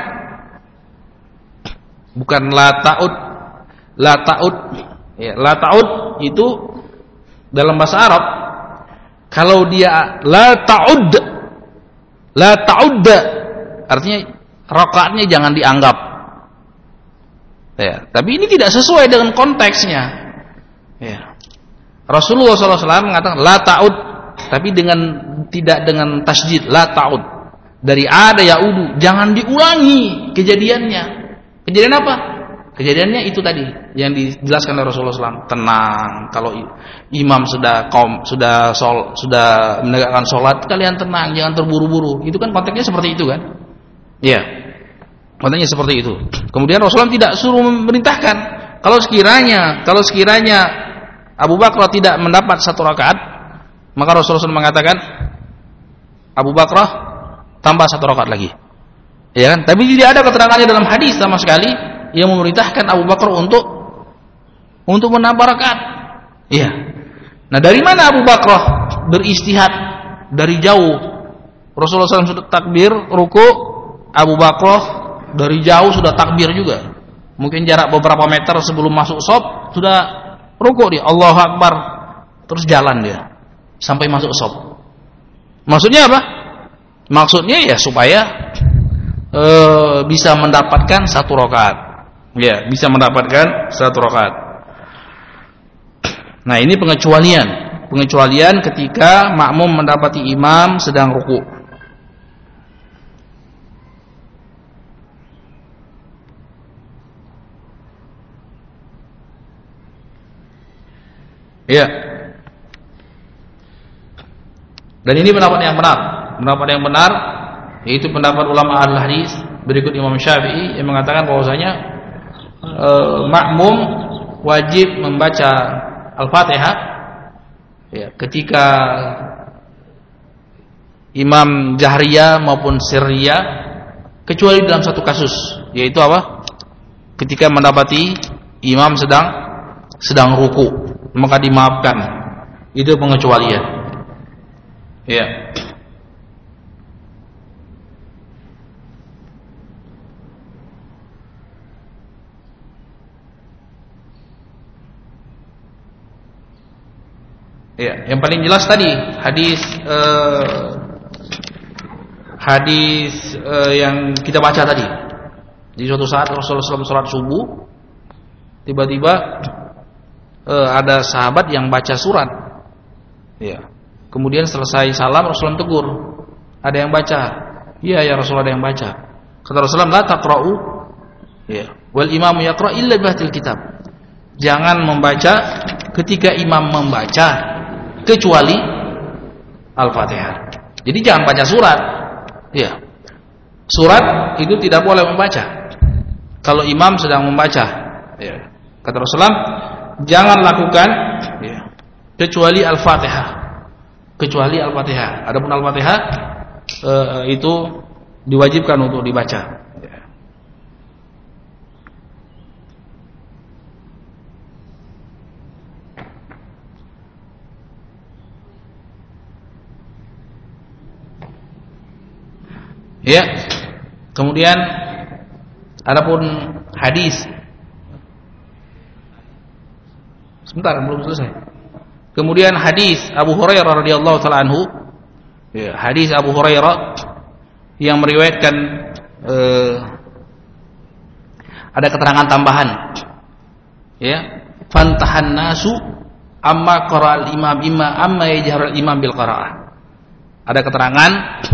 bukan la ta'ud. La ta'ud. Ya, la ta'ud itu dalam bahasa Arab kalau dia la ta'ud. La ta'ud artinya rakaatnya jangan dianggap. Ya, tapi ini tidak sesuai dengan konteksnya. Ya. Rasulullah SAW mengatakan la ta'ud, tapi tidak dengan tasydid, la ta'ud. Dari ada yaudu, jangan diulangi kejadiannya. Kejadian apa? Kejadiannya itu tadi yang dijelaskan oleh Rasulullah SAW. Tenang, kalau imam sudah menegakkan sholat, kalian tenang, jangan terburu-buru. Itu kan konteksnya seperti itu kan? Iya. Konteksnya seperti itu. Kemudian Rasulullah tidak suruh memerintahkan. Kalau sekiranya Abu Bakar tidak mendapat 1 rakaat, maka Rasulullah SAW mengatakan, Abu Bakar tambah 1 rakaat lagi. Ya kan? Tapi tidak ada keterangannya dalam hadis sama sekali yang memerintahkan Abu Bakar untuk menambah rakaat. Iya. Nah, dari mana Abu Bakar beristihad dari jauh? Rasulullah SAW sudah takbir ruku, Abu Bakar dari jauh sudah takbir juga. Mungkin jarak beberapa meter sebelum masuk shop sudah ruku dia, Allahu Akbar, terus jalan dia sampai masuk shop. Maksudnya apa? Maksudnya ya supaya bisa mendapatkan 1 rakaat. Ya, bisa mendapatkan 1 rakaat. Nah, ini pengecualian ketika makmum mendapati imam sedang ruku. Ya. Dan ini pendapat yang benar. Pendapat yang benar yaitu pendapat ulama al-hadis berikut Imam Syafi'i yang mengatakan bahwasanya makmum wajib membaca Al-Fatihah ya, ketika imam jahriyah maupun sirriyah, kecuali dalam satu kasus, yaitu apa? Ketika mendapati imam sedang ruku, maka dimaafkan. Itu pengecualian. Ya. Ya, yang paling jelas tadi hadis yang kita baca tadi. Di suatu saat Rasulullah SAW sholat subuh, tiba-tiba ada sahabat yang baca surat. Ya. Kemudian selesai salam Rasulullah tegur, ada yang baca. Iya ya Rasulullah, ada yang baca. Kata Rasulullah, la taqra'u ya wal imamu yaqra' illa bihadil kitab. Jangan membaca ketika imam membaca kecuali Al-Fatihah. Jadi jangan baca surat. Ya. Surat itu tidak boleh membaca kalau imam sedang membaca. Ya. Kata Rasulullah, jangan lakukan ya, kecuali Al-Fatihah. Kecuali Al-Fatihah. Adapun Al-Fatihah itu diwajibkan untuk dibaca. Ya, kemudian adapun hadis, sebentar belum selesai. Kemudian hadis Abu Hurairah radhiyallahu taala anhu, ya, hadis Abu Hurairah yang meriwayatkan ada keterangan tambahan, ya, fantahan nasu amma qara'al imam amma yajharul imam bil qira'ah. Ada keterangan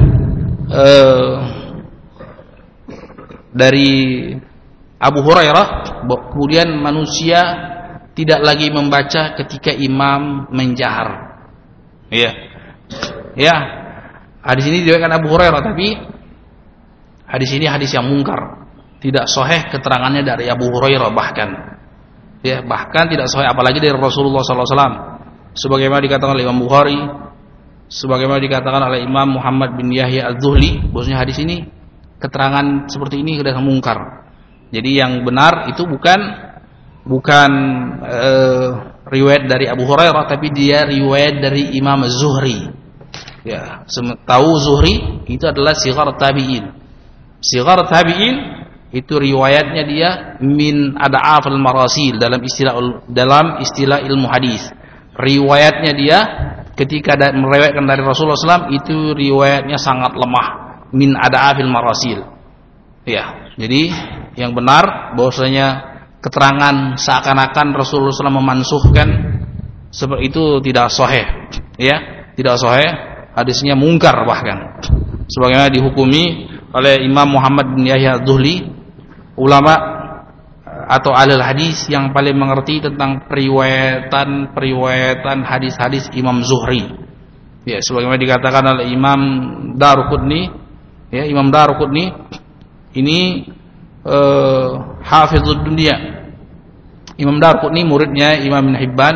dari Abu Hurairah, kemudian manusia tidak lagi membaca ketika imam menjahar. Ya, ya. Hadis ini diriwayatkan Abu Hurairah, tapi hadis ini hadis yang mungkar, tidak sahih keterangannya dari Abu Hurairah bahkan tidak sahih apalagi dari Rasulullah SAW. Sebagaimana dikatakan oleh Imam Bukhari, sebagaimana dikatakan oleh Imam Muhammad bin Yahya Az-Zuhli, bahwasanya hadis ini keterangan seperti ini sudah mungkar. Jadi yang benar itu bukan riwayat dari Abu Hurairah, tapi dia riwayat dari Imam Az-Zuhri. Ya, tahu Zuhri itu adalah sighar tabi'in. Sighar tabi'in itu riwayatnya dia min ad'afil marasil dalam istilah ilmu hadis. Riwayatnya dia ketika meriwayatkan dari Rasulullah SAW itu riwayatnya sangat lemah, min ada'afil marasil. Ya, jadi yang benar bahwasanya keterangan seakan-akan Rasulullah SAW memansuhkan seperti itu tidak sahih, ya, tidak sahih, hadisnya mungkar bahkan. Sebagaimana dihukumi oleh Imam Muhammad bin Yahya Az-Zuhli, ulama atau ahli hadis yang paling mengerti tentang periwayatan hadis-hadis Imam Zuhri. Ya, sebagaimana dikatakan oleh Imam Daruqutni, ya, Imam Daruqutni ini hafizud dunia. Imam Daruqutni muridnya Imam Ibn Hibban,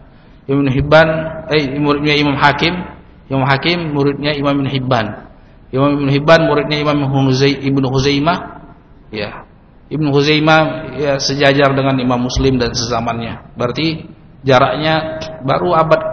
muridnya Imam Hakim, Imam Hakim muridnya Imam Ibn Hibban, Imam Ibn Hibban muridnya Imam Ibnu Huzaimah, ya. Ibnu Huzaimah ya sejajar dengan Imam Muslim dan sezamannya. Berarti jaraknya baru abad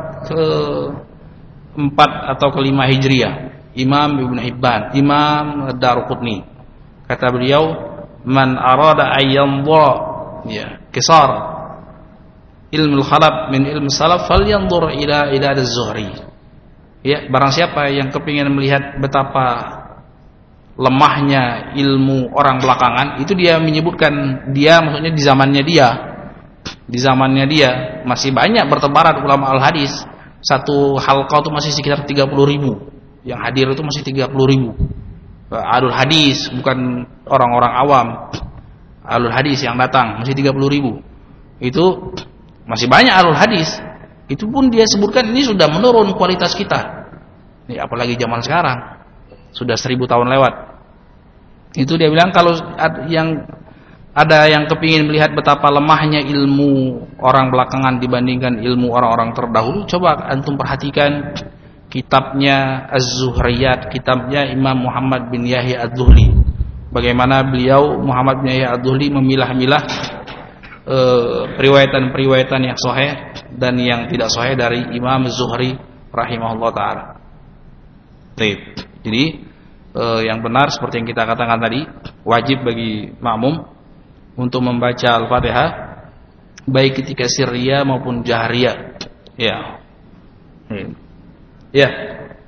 ke-4 atau ke-5 Hijriah. Imam Ibn Hibban, Imam Daruqutni. Kata beliau, "Man arada ayyanzura ya, kisar ilmu al-khalaf min ilmu salaf falyanzur ila az-Zuhri." Ya, barang siapa yang kepingin melihat betapa lemahnya ilmu orang belakangan, itu dia menyebutkan, dia maksudnya di zamannya dia masih banyak bertebaran ulama al-hadis. Satu halqa itu masih sekitar 30.000, yang hadir itu masih 30.000. Alul hadis, bukan orang-orang awam, alul hadis yang datang masih 30.000. Itu masih banyak alul hadis. Itu pun dia sebutkan ini sudah menurun kualitas kita. Ini apalagi zaman sekarang, sudah 1000 tahun lewat. Itu dia bilang kalau ada yang kepingin melihat betapa lemahnya ilmu orang belakangan dibandingkan ilmu orang-orang terdahulu, coba antum perhatikan kitabnya Az-Zuhriyat, kitabnya Imam Muhammad bin Yahya Az-Zuhli. Bagaimana beliau Muhammad bin Yahya Az-Zuhli memilah-milah periwayatan-periwayatan yang sahih dan yang tidak sahih dari Imam Az-Zuhri rahimahullah taala. Jadi yang benar seperti yang kita katakan tadi, wajib bagi makmum untuk membaca Al-Fatihah baik ketika sirriyah maupun jahriyah. Ya. Ya.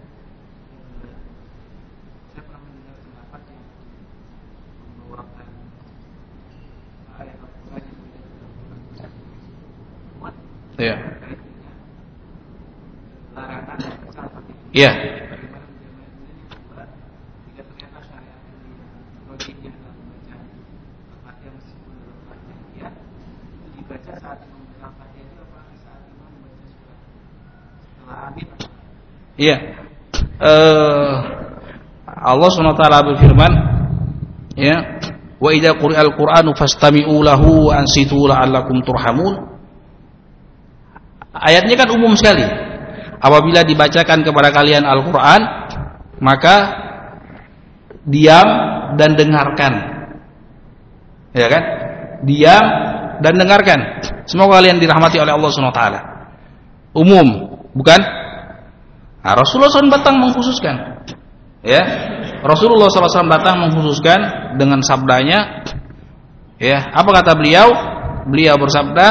Ya. Ya. Iya. Allah SWT berfirman, ya, wa idza quri'al Qur'anu fastami'u lahu wa ansitu la'allakum turhamun. Ayatnya kan umum sekali. Apabila dibacakan kepada kalian Al-Qur'an, maka diam dan dengarkan. Ya kan? Diam dan dengarkan. Semoga kalian dirahmati oleh Allah SWT. Umum, bukan? Nah, Rasulullah SAW datang mengkhususkan, ya, Rasulullah SAW datang mengkhususkan dengan sabdanya, ya, apa kata beliau? Beliau bersabda,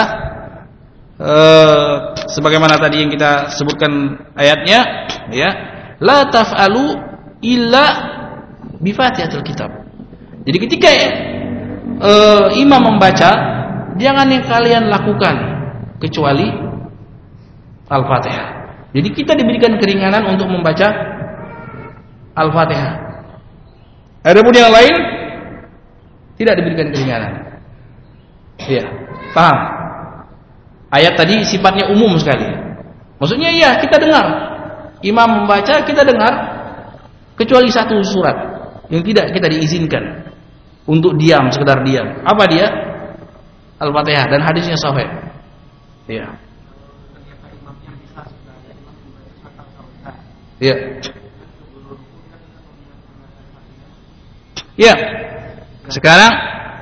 sebagaimana tadi yang kita sebutkan ayatnya, ya, la taf'alu illa bi Fatihatul Kitab. Jadi ketika imam membaca, jangan yang kalian lakukan kecuali Al-Fatihah. Jadi kita diberikan keringanan untuk membaca Al-Fatihah. Adapun yang lain tidak diberikan keringanan. Iya, paham? Ayat tadi sifatnya umum sekali. Maksudnya iya, kita dengar imam membaca, kita dengar, kecuali satu surat yang tidak kita diizinkan untuk diam, sekedar diam. Apa dia? Al-Fatihah, dan hadisnya sahih. Iya. Ya. Ya. Sekarang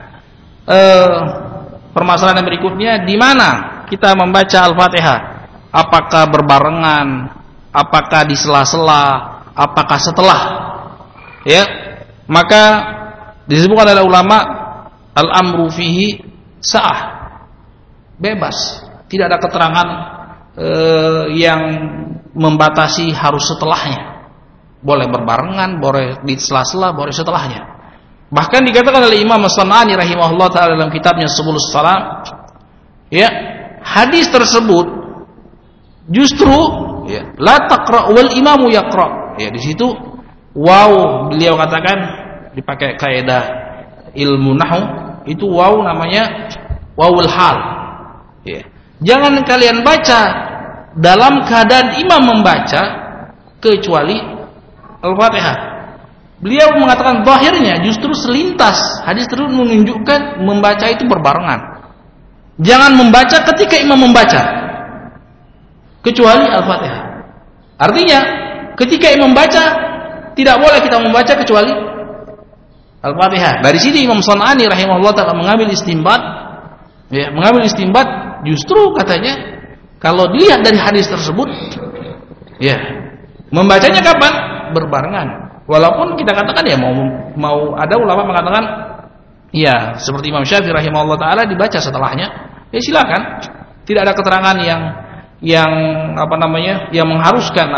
permasalahan yang berikutnya, di mana kita membaca Al-Fatihah? Apakah berbarengan? Apakah di sela-sela? Apakah setelah? Ya. Maka disebutkan oleh ulama, al-amru fihi sa'ah. Bebas. Tidak ada keterangan yang membatasi harus setelahnya. Boleh berbarengan, boleh di sela-sela, boleh setelahnya. Bahkan dikatakan oleh Imam As-San'ani rahimahullah ta'ala dalam kitabnya Subulus Salam, ya, hadis tersebut Justru ya, la taqra wal imamu yaqra. Ya, di situ waw beliau katakan dipakai kaidah ilmu nahwu itu waw namanya wawul hal. Ya. Jangan kalian baca dalam keadaan imam membaca kecuali Al-Fatihah. Beliau mengatakan zahirnya justru selintas hadis tersebut menunjukkan membaca itu berbarengan. Jangan membaca ketika imam membaca kecuali Al-Fatihah. Artinya ketika imam membaca tidak boleh kita membaca kecuali Al-Fatihah. Dari sini Imam Shan'ani rahimahullah ta'ala mengambil istinbat, ya, justru katanya kalau dilihat dari hadis tersebut, ya, membacanya kapan? Berbarengan. Walaupun kita katakan ya mau ada ulama mengatakan ya seperti Imam Syafi'i rahimahullah ta'ala dibaca setelahnya, ya silakan. Tidak ada keterangan yang mengharuskan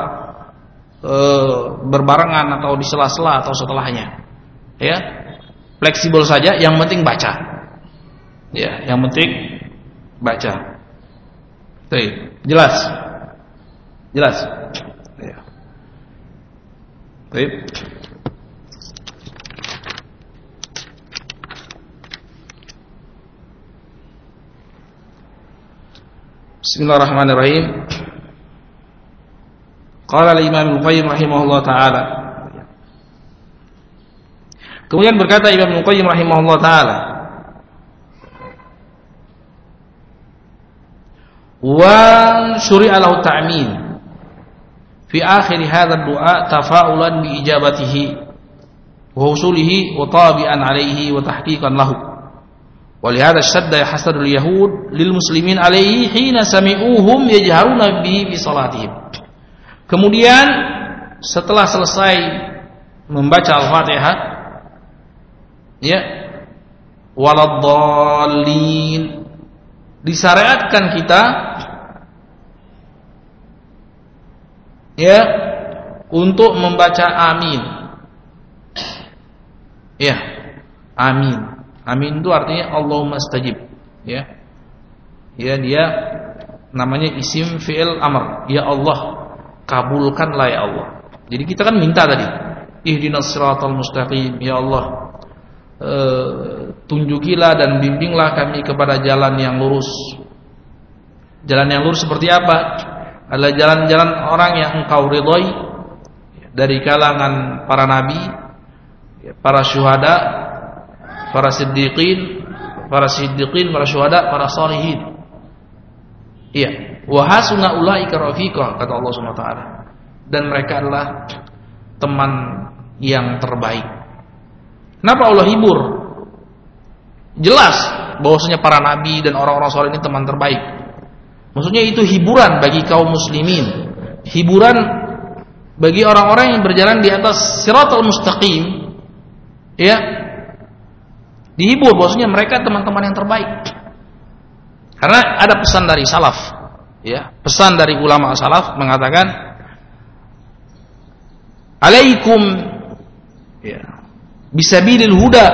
berbarengan atau di sela-sela atau setelahnya. Ya, fleksibel saja, yang penting baca. Ya, yang penting baca. Baik, jelas. Ya. Baik. Bismillahirrahmanirrahim. Qala al-Imam Al-Qayyim rahimahullah ta'ala. Kemudian berkata Imam Al-Qayyim rahimahullah ta'ala, wa syuri'a lahu ta'min fi akhir hadha ad-du'a tafa'ulan bi ijabatihi wa husulihi wa tabi'an alayhi wa tahqiqan lahu. Wa li hadha shadda yahsadu al-yahud lil muslimin alayhi hina sami'uhum yajharuna bihi fi salatihim. Kemudian setelah selesai membaca Al-Fatihah, ya, waladdallin, disyariatkan kita ya untuk membaca amin. Ya, amin. Amin itu artinya Allahumma stajib, ya. Ya, dia namanya isim fi'il amr. Ya Allah, kabulkanlah ya Allah. Jadi kita kan minta tadi, ihdinas siratal mustaqim, ya Allah, tunjukilah dan bimbinglah kami kepada jalan yang lurus. Jalan yang lurus seperti apa? Adalah jalan-jalan orang yang Engkau ridhai dari kalangan para nabi, para syuhada, para siddiqin, para syuhada, para shalihin. Iya, wa hasuna ulaika rafiqa, kata Allah Subhanahu wa taala. Dan mereka adalah teman yang terbaik. Kenapa Allah hibur? Jelas bahwasanya para nabi dan orang-orang saleh ini teman terbaik. Maksudnya itu hiburan bagi kaum muslimin, hiburan bagi orang-orang yang berjalan di atas siratal mustaqim. Ya, dihibur bahwasanya mereka teman-teman yang terbaik. Karena ada pesan dari salaf, ya, pesan dari ulama salaf mengatakan, alaikum, ya, bisabilil huda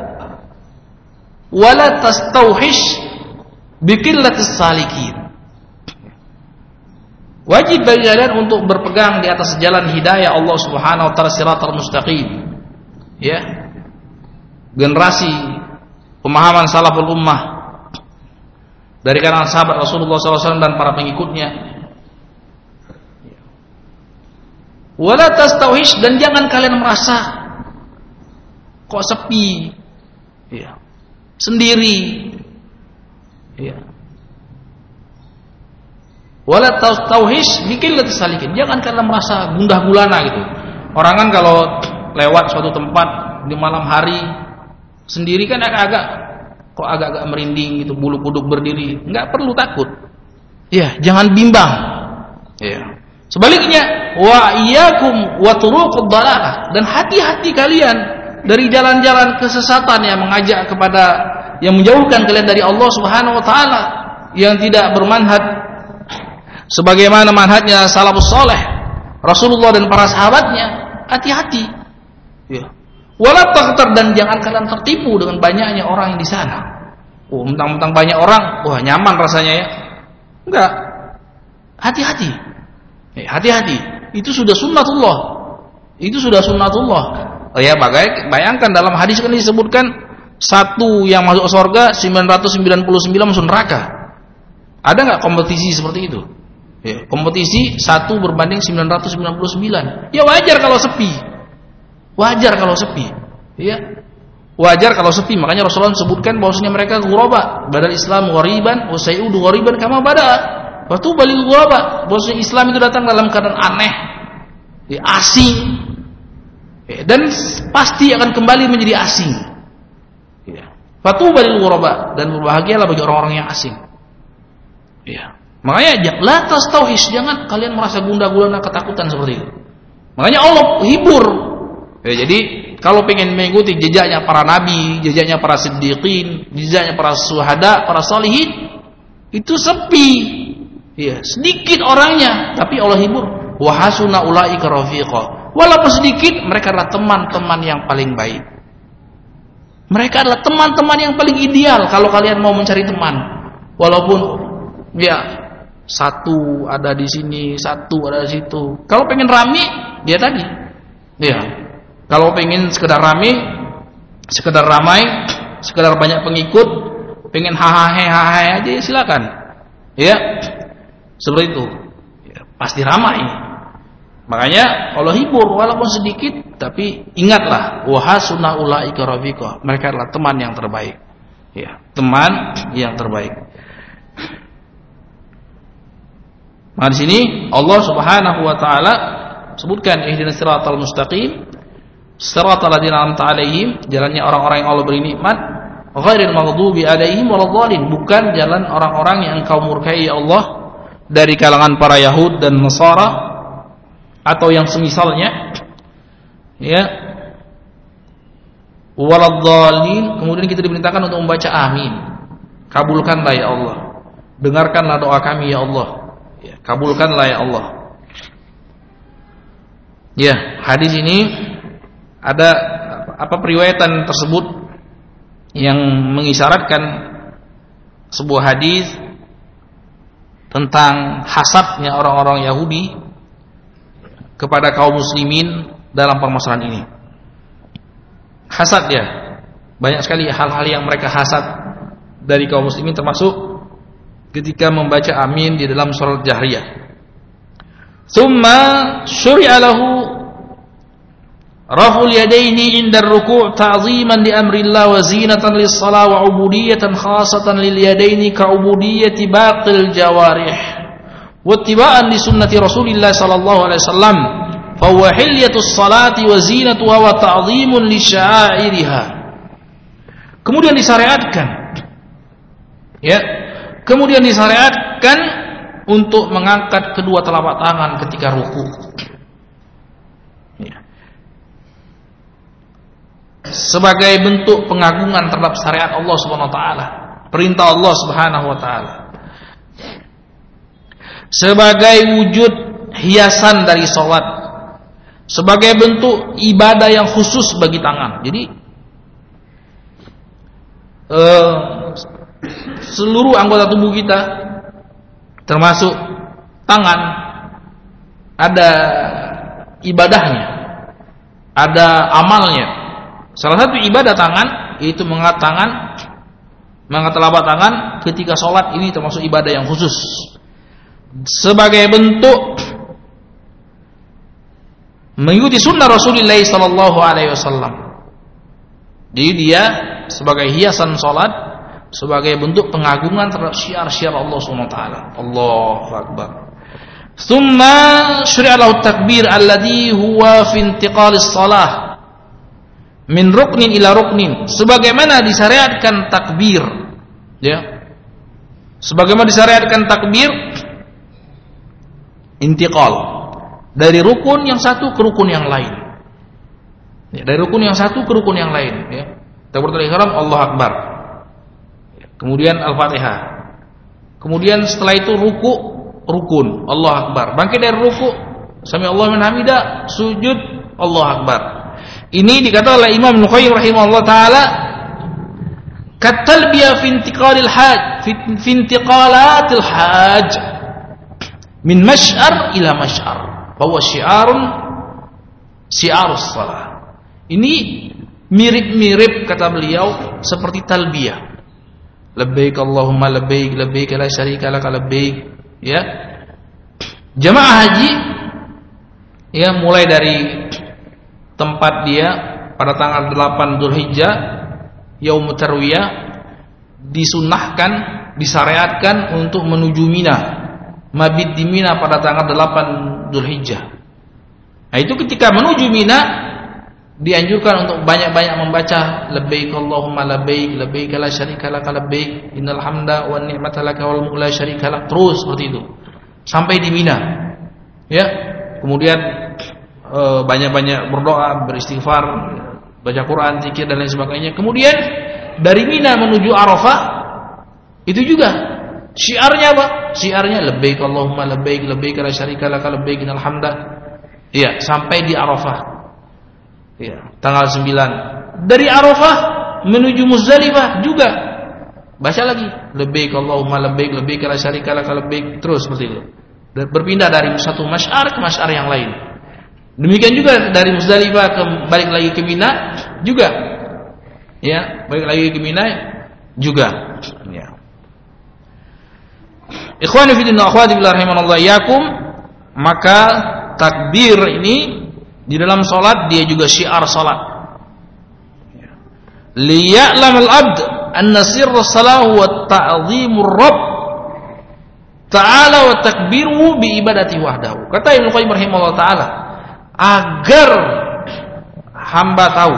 wala tastauhish biqillatis salikin. Wajib bagi kalian untuk berpegang di atas jalan hidayah Allah Subhanahu wa taala, siratal mustaqim. Ya. Generasi pemahaman salaful ummah dari kalangan sahabat Rasulullah SAW dan para pengikutnya. Wala tastauhish, dan jangan kalian merasa kok sepi, ya, sendiri, ya. Wala tastauhish biqillatis salikin, jangan kalian merasa gundah gulana gitu. Orang kan kalau lewat suatu tempat di malam hari sendiri kan agak-agak merinding gitu, bulu kuduk berdiri. Enggak perlu takut. Ya, jangan bimbang. Ya. Sebaliknya, wa iyyakum wa turuqud dhalalah, dan hati-hati kalian dari jalan-jalan kesesatan yang mengajak kepada, yang menjauhkan kalian dari Allah Subhanahu wa taala, yang tidak bermanhaj sebagaimana manhajnya salafus saleh, Rasulullah dan para sahabatnya. Hati-hati. Ya. Wala taghtar, dan jangan kalian tertipu dengan banyaknya orang yang di sana. Oh, mentang-mentang banyak orang, wah nyaman rasanya ya. Enggak. Hati-hati. Hati-hati. Itu sudah sunnatullah. Ya, bayangkan dalam hadis kan disebutkan satu yang masuk surga 999 masuk neraka. Ada nggak kompetisi seperti itu? Ya, kompetisi 1 berbanding 999. Ya wajar kalau sepi. Ya. Wajar kalau sepi. Makanya Rasulullah sebutkan bahwasanya mereka ghuraba, badal Islam ghariban wa sayudu ghariban kama bada. Waktu balil ghuraba, bahwasanya Islam itu datang dalam keadaan aneh, ya, asing. Ya, dan pasti akan kembali menjadi asing. Ya. Fatu balil ghuraba, dan berbahagialah bagi orang-orang yang asing. Ya. Makanya la tastauhis, jangan kalian merasa gundah gulana ketakutan seperti itu. Makanya Allah hibur. Ya, jadi kalau pengen mengikuti jejaknya para nabi, jejaknya para siddiqin, jejaknya para syuhada, para salihin, itu sepi. Ya, sedikit orangnya, tapi Allah hibur. Wa hasuna ulaika rafiqa. Walaupun sedikit, mereka adalah teman-teman yang paling baik. Mereka adalah teman-teman yang paling ideal kalau kalian mau mencari teman. Walaupun ya satu ada di sini, satu ada di situ. Kalau pengen rame, dia tadi. Ya. Kalau pengen sekedar rame, sekedar ramai, sekedar banyak pengikut, pengen hahaha aja, silakan. Ya. Seperti itu. Ya, pasti ramai. Makanya Allah hibur walaupun sedikit, tapi ingatlah wa hasuna ulaika rafiqa. Mereka adalah teman yang terbaik. Ya, teman yang terbaik. Nah, di sini Allah Subhanahu wa taala sebutkan ihdinas siratal mustaqim, siratal ladzina an'amta 'alaihim, jalannya orang-orang yang Allah beri nikmat, ghairil maghdubi 'alaihim waladhdallin, bukan jalan orang-orang yang Engkau murkai ya Allah dari kalangan para Yahud dan Nasara atau yang semisalnya. Ya. Waladhdallin, kemudian kita diperintahkan untuk membaca amin. Kabulkanlah ya Allah. Dengarkanlah doa kami ya Allah. Ya, kabulkanlah ya Allah. Ya, hadis ini ada periwayatan tersebut yang mengisyaratkan sebuah hadis tentang hasadnya orang-orang Yahudi kepada kaum muslimin dalam permasalahan ini. Hasad ya, banyak sekali hal-hal yang mereka hasad dari kaum muslimin, termasuk ketika membaca amin di dalam salat jahriyah. Tsumma syuri'a lahu raf'ul yadaini 'inda ar-ruku' ta'ziman li amrillah wa zinatan lis-shalah wa 'ubudiyatan khassatan lil yadaini ka 'ubudiyati baqil jawarih wa ittiba'an li sunnati Rasulillah sallallahu alaihi wasallam fa huwa hilyatus salati wa zinatuha wa ta'zimun li sya'airiha. Kemudian disyariatkan, ya, kemudian disyariatkan untuk mengangkat kedua telapak tangan ketika ruku. Ya. Sebagai bentuk pengagungan terhadap syariat Allah Subhanahu wa taala, perintah Allah Subhanahu wa taala. Sebagai wujud hiasan dari salat, sebagai bentuk ibadah yang khusus bagi tangan. Jadi seluruh anggota tubuh kita termasuk tangan ada ibadahnya, ada amalnya. Salah satu ibadah tangan yaitu mengangkat tangan, mengangkat telapak tangan ketika sholat, ini termasuk ibadah yang khusus sebagai bentuk mengikuti sunnah Rasulullah sallallahu alaihi wasallam. Jadi dia sebagai hiasan sholat, sebagai bentuk pengagungan terhadap syiar-syiar Allah SWT. Allahu Akbar. Tsumma syuri'a lahu takbir alladhi huwa fi intiqalis shalah min ruknin ila ruknin, sebagaimana disyariatkan takbir, ya. Sebagaimana disyariatkan takbir intiqal dari rukun yang satu ke rukun yang lain. Ya, dari rukun yang satu ke rukun yang lain, ya. Takbiratul ihram, Allahu Akbar. Kemudian Al-Fatihah. Kemudian setelah itu ruku, rukun, Allahu Akbar. Bangkit dari ruku, sami Allahu liman hamidah, sujud, Allahu Akbar. Ini dikatakan oleh Imam Ibnu Qayyim rahimahullah taala katalbiyah fi intiqalil hajj, fi intiqalatil hajj. Min masy'ar ila masy'ar. Bahwa syiarus shalah. Ini mirip-mirip kata beliau seperti talbiyah. Labbaik Allahumma labbaik, labbaik la syarika lak labbaik, ya. Jamaah haji ya mulai dari tempat dia pada tanggal 8 Dzulhijjah Yaum Tarwiyah disunnahkan, disyariatkan untuk menuju Mina, mabit di Mina pada tanggal 8 Dzulhijjah. Nah, itu ketika menuju Mina dianjurkan untuk banyak-banyak membaca labbaik Allahumma labbaik, labbaik la syarika lak labbaik, innal hamda wan ni'mata laka wal mulk la syarika lak, terus seperti itu sampai di Mina. Ya. Kemudian banyak-banyak berdoa, beristighfar, baca Quran, zikir dan lain sebagainya. Kemudian dari Mina menuju Arafah itu juga syiarnya apa? Syiarnya labbaik Allahumma labbaik, labbaik la syarika lak labbaik, innal hamda. Iya, sampai di Arafah. Ya, tanggal 9. Dari Arafah menuju Muzdalifah juga baca lagi labbaik Allahumma labbaik, labbaik la syarika lak labbaik, terus seperti itu. Dan berpindah dari satu masy'ar ke masy'ar yang lain. Demikian juga dari Muzdalifah balik lagi ke Mina juga. Ya, balik lagi ke Mina juga. Ya. Ikhwani fi din wa akhwati billahi rahimanallahu iyyakum, maka takbir ini di dalam salat dia juga syiar salat. Liya'lamal 'abd anna sirra salah wa ta'zimur rabb ta'ala wa takbiruhu bi ibadati wahdahu. Kata Ibnu Qayyim rahimahullah taala, agar hamba tahu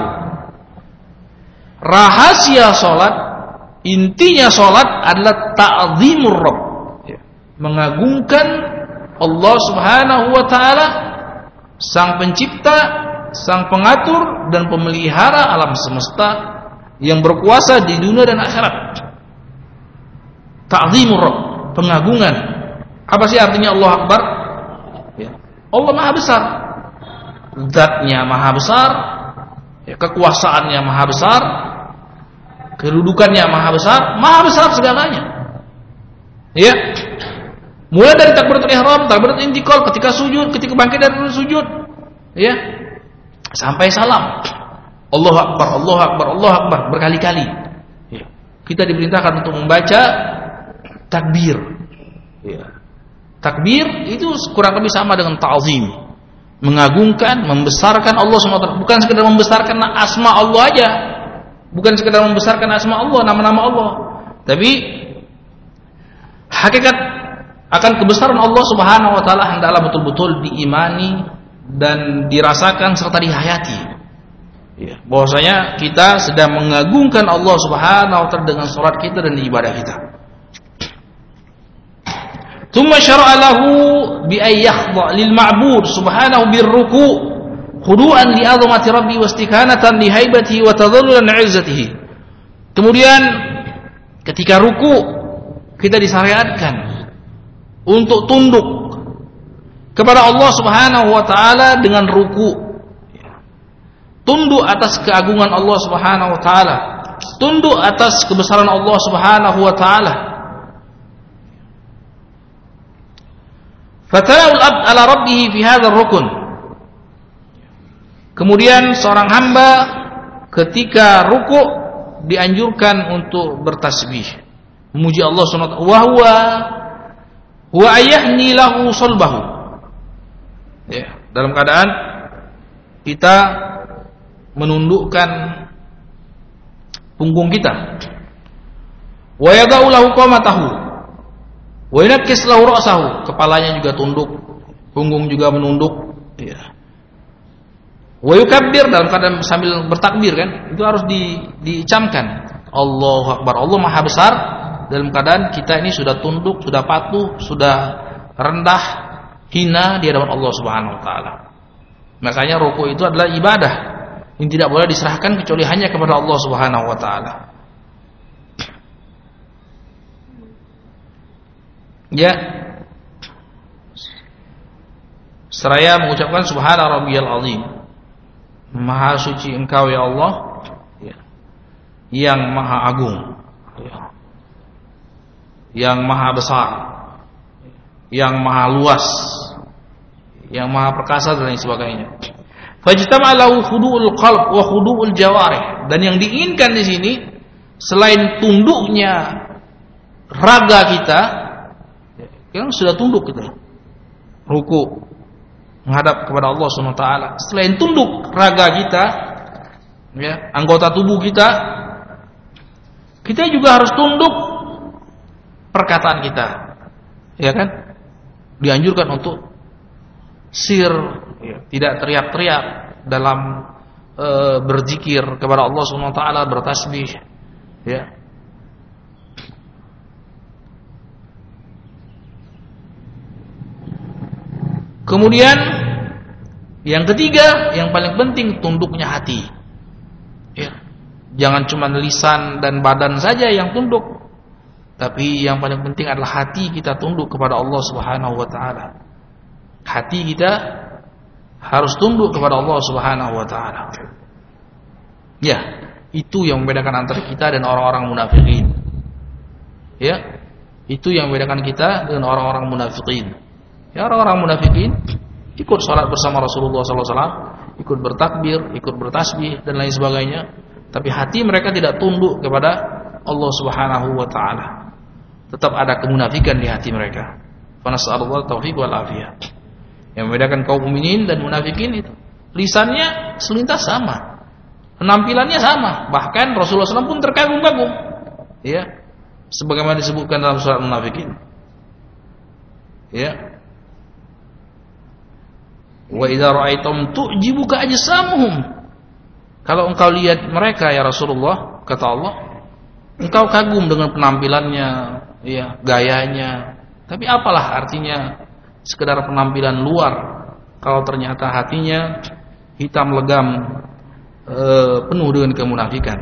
rahasia salat, intinya salat adalah ta'zimur rabb, mengagungkan Allah Subhanahu wa taala, sang pencipta, sang pengatur dan pemelihara alam semesta yang berkuasa di dunia dan akhirat. Ta'zimur Rabb, pengagungan. Apa sih artinya Allah Akbar? Ya. Allah Maha Besar. Zatnya Maha Besar, ya, kekuasaannya Maha Besar, kedudukannya Maha besar segalanya. Ya. Mulai dari takbiratul ihram, takbiratul intiqal, ketika sujud, ketika bangkit dari sujud, ya, sampai salam. Allahu Akbar, Allahu Akbar, Allahu Akbar berkali-kali. Ya. Kita diperintahkan untuk membaca takbir. Ya. Takbir itu kurang lebih sama dengan ta'zim, mengagungkan, membesarkan Allah SWT. Bukan sekedar membesarkan asma Allah aja, bukan sekedar membesarkan asma Allah, nama-nama Allah, tapi hakikat akan kebesaran Allah Subhanahu wa taala hendaklah betul-betul diimani dan dirasakan serta dihayati. Ya, bahwasanya kita sedang mengagungkan Allah Subhanahu wa taala dengan salat kita dan ibadah kita. Tsumma syara'a lahu bi ay yakhdha lil ma'bud subhanahu birruku' khudu'an li 'azamati rabbi wa istikanatan li haibatihi wa tadhallulan 'izzatihi. Kemudian ketika ruku kita disyariatkan untuk tunduk kepada Allah Subhanahu wa taala dengan ruku. Tunduk atas keagungan Allah Subhanahu wa taala, tunduk atas kebesaran Allah Subhanahu wa taala. Fatala'ul 'abd 'ala rabbih fi hadzal rukun. Kemudian seorang hamba ketika ruku dianjurkan untuk bertasbih, memuji Allah Subhanahu wa taala. Wa ayahni lahu sulbahu. Ya, dalam keadaan kita menundukkan punggung kita. Wa yada'u lahu qamatahu. Wa yanakkis lahu ra'sahu. Kepalanya juga tunduk, punggung juga menunduk, ya. Wa yukabbir, dalam keadaan sambil bertakbir kan, itu harus diucapkan Allahu Akbar. Allah Maha Besar. Dalam keadaan kita ini sudah tunduk, sudah patuh, sudah rendah, hina di hadapan Allah Subhanahu wa taala. Makanya ruku itu adalah ibadah yang tidak boleh diserahkan kecuali hanya kepada Allah Subhanahu wa taala. Ya. Seraya mengucapkan subhana rabbiyal azim. Maha suci Engkau ya Allah, ya, yang maha agung, ya, yang maha besar, yang maha luas, yang maha perkasa dan lain sebagainya. Fajtama'a lahu khudu'ul qalb wa khudu'ul jawarih. Dan yang diinginkan di sini selain tunduknya raga kita, yang sudah tunduk kita, ruku menghadap kepada Allah Subhanahu wa taala. Selain tunduk raga kita, ya, anggota tubuh kita, kita juga harus tunduk perkataan kita. Ya kan? Dianjurkan untuk sir, ya, tidak teriak-teriak dalam berzikir kepada Allah Subhanahu wa taala, bertasbih, ya. Kemudian yang ketiga, yang paling penting, tunduknya hati. Ya. Jangan cuma lisan dan badan saja yang tunduk, tapi yang paling penting adalah hati kita tunduk kepada Allah Subhanahu wa taala. Hati kita harus tunduk kepada Allah Subhanahu wa taala. Ya, itu yang membedakan antara kita dan orang-orang munafikin. Ya. Itu yang membedakan kita dengan orang-orang munafikin. Ya, orang-orang munafikin ikut salat bersama Rasulullah SAW, ikut bertakbir, ikut bertasbih dan lain sebagainya, tapi hati mereka tidak tunduk kepada Allah Subhanahu wa taala. Tetap ada kemunafikan di hati mereka. Fa nas'alullah taufiq wal afiyah. Yang membedakan kaum mukminin dan munafikin itu lisannya selintas sama, penampilannya sama, bahkan Rasulullah SAW pun terkagum-kagum, ya, sebagaimana disebutkan dalam surat Munafikin. Ya. Wa idza ra'aitum tu'jibuka ajsamuhum. Kalau engkau lihat mereka ya Rasulullah, kata Allah, engkau kagum dengan penampilannya, ya, gayanya. Tapi apalah artinya sekedar penampilan luar kalau ternyata hatinya hitam legam, penuh dengan kemunafikan.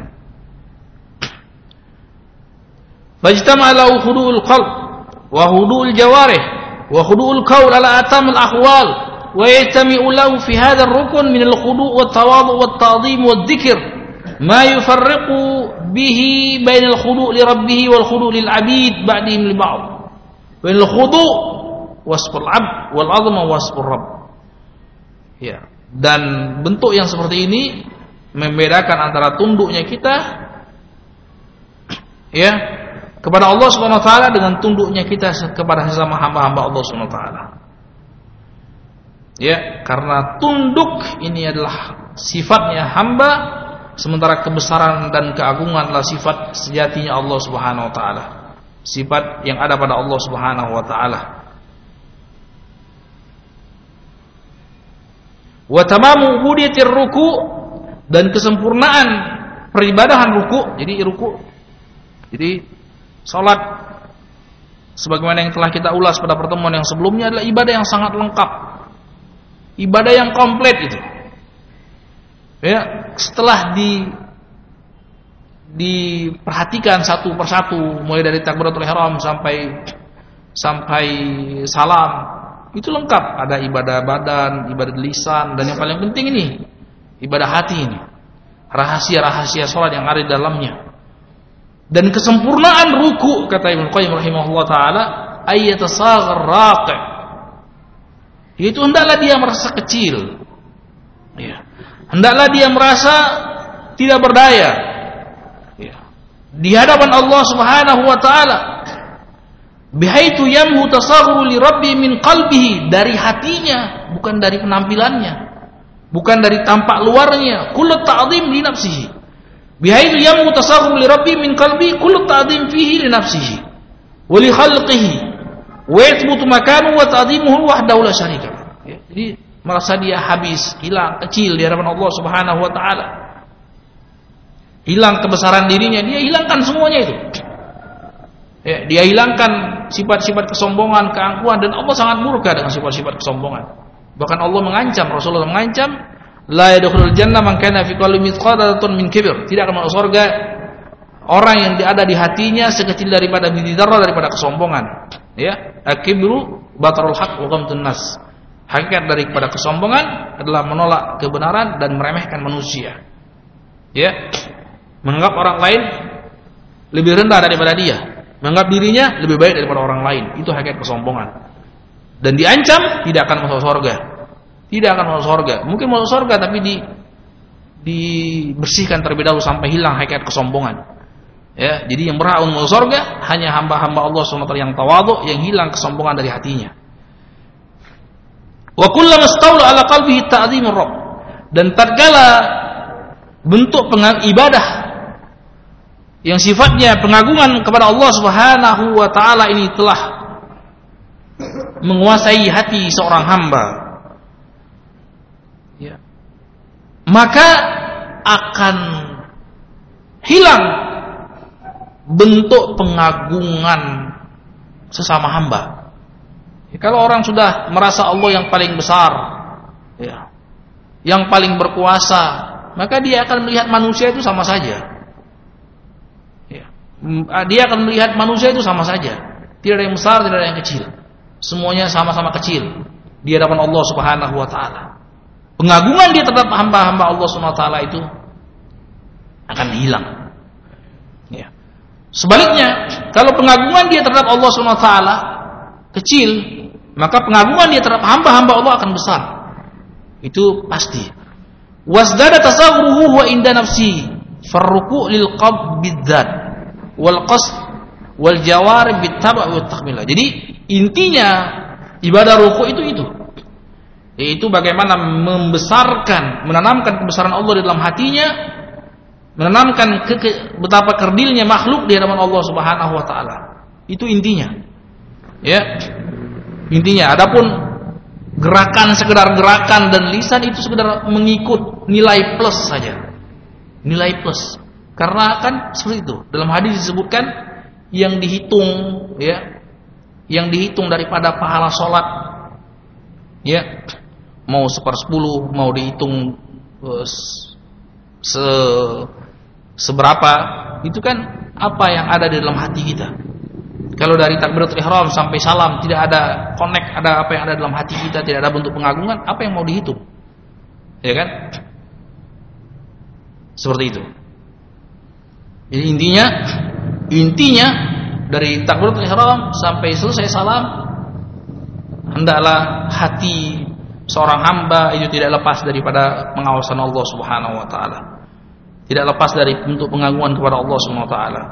Fajtama'a lahu khudu'ul qalb wa khudu'ul jawarih wa khudu'ul qaul ala atamil ahwal. ويجتمع له في هذا الركن من الخضوع والتواضع والتعظيم والذكر ما يفرق به بين الخضوع لربه والخضوع للعبيد بعدهم لبعض بين الخضوع وصف العبد والعظمة وصف الرب. Ya, dan bentuk yang seperti ini membedakan antara tunduknya kita, ya, kepada Allah Subhanahu wa taala dengan tunduknya kita kepada sesama hamba-hamba Allah Subhanahu wa taala. Ya, karena tunduk ini adalah sifatnya hamba, sementara kebesaran dan keagungan adalah sifat sejatinya Allah Subhanahu wa taala. Sifat yang ada pada Allah Subhanahu wa taala. Wa tamamu ubudiyatir ruku, dan kesempurnaan peribadahan ruku. Jadi salat sebagaimana yang telah kita ulas pada pertemuan yang sebelumnya adalah ibadah yang sangat lengkap. Ibadah yang komplit itu. Ya, setelah diperhatikan satu persatu, mulai dari takbiratul ihram sampai salam, itu lengkap. Ada ibadah badan, ibadah lisan, dan yang paling penting ini ibadah hati ini. Rahasia-rahasia salat yang ada di dalamnya. Dan kesempurnaan ruku, kata Ibnu Qayyim rahimahullah taala, ayyatasaghr raqi'. Itu hendaklah dia merasa kecil, ya. Hendaklah dia merasa tidak berdaya, ya, di hadapan Allah Subhanahu wa taala. Bihaitu yamhu tasaghuru li rabbi min qalbihi, dari hatinya, bukan dari penampilannya, bukan dari tampak luarnya. Kullu ta'dhim li nafsihi. Bihaitu yamhu tasaghuru li rabbi min qalbi kullu ta'dhim fihi li nafsihi wa li khalqihi. Wa yathbutu makanu wa ta'dhimuhu wahdahu la syarika. Ya, jadi merasa dia habis, hilang, kecil di hadapan Allah Subhanahu wa taala. Hilang kebesaran dirinya, dia hilangkan semuanya itu. Ya, dia hilangkan sifat-sifat kesombongan, keangkuhan, dan Allah sangat murka dengan sifat-sifat kesombongan. Bahkan Allah mengancam, Rasulullah mengancam, la yadkhulul jannah man kana fi qalbi mithqalatun min kibr. Tidak akan masuk surga orang yang ada di hatinya sekecil daripada biji zarrah daripada kesombongan. Ya, akibru batarul haq wa ghamtun nas. Hakikat daripada kesombongan adalah menolak kebenaran dan meremehkan manusia. Ya, menganggap orang lain lebih rendah daripada dia, menganggap dirinya lebih baik daripada orang lain. Itu hakikat kesombongan. dan diancam tidak akan masuk surga. Tidak akan masuk surga. Mungkin masuk surga tapi dibersihkan terlebih dahulu sampai hilang hakikat kesombongan. Ya, jadi yang berhak untuk masuk surga hanya hamba-hamba Allah SWT yang tawadhu, yang hilang kesombongan dari hatinya. Wa kullama istawla ala qalbihi ta'zimur rabb. Dan tatkala bentuk ibadah yang sifatnya pengagungan kepada Allah Subhanahu wa taala ini telah menguasai hati seorang hamba, ya, maka akan hilang bentuk pengagungan sesama hamba. Ya, kalau orang sudah merasa Allah yang paling besar, ya, yang paling berkuasa, maka dia akan melihat manusia itu sama saja. Ya, dia akan melihat manusia itu sama saja. Tidak ada yang besar, tidak ada yang kecil. Semuanya sama-sama kecil di hadapan Allah Subhanahu wa taala. Pengagungan dia terhadap hamba-hamba Allah Subhanahu wa taala itu akan hilang. Ya. Sebaliknya, kalau pengagungan dia terhadap Allah Subhanahu wa taala kecil, maka pengagungan dia terhadap hamba-hamba Allah akan besar. Itu pasti. Wasdada tasawwuruhu wa inda nafsi farruku' lil qalb bidzat wal qasd wal jawarib bittaba' wa takmilah. Jadi intinya ibadah ruku' itu yaitu bagaimana membesarkan, menanamkan kebesaran Allah di dalam hatinya, menanamkan betapa kerdilnya makhluk di hadapan Allah Subhanahu wa taala. Itu intinya. Ya. Intinya. Adapun gerakan, sekedar gerakan dan lisan itu sekedar mengikut nilai plus saja. Nilai plus. Karena kan seperti itu. Dalam hadis disebutkan yang dihitung, ya, yang dihitung daripada pahala sholat, ya, mau 1/10, mau dihitung seberapa, itu kan apa yang ada di dalam hati kita. Kalau dari takbiratul ihram sampai salam tidak ada connect, ada apa yang ada dalam hati kita, tidak ada bentuk pengagungan, apa yang mau dihitung? Ya kan? Seperti itu. Jadi intinya dari takbiratul ihram sampai selesai salam, hendaklah hati seorang hamba itu tidak lepas daripada pengawasan Allah Subhanahu wa taala. Tidak lepas dari bentuk pengagungan kepada Allah Subhanahu wa taala.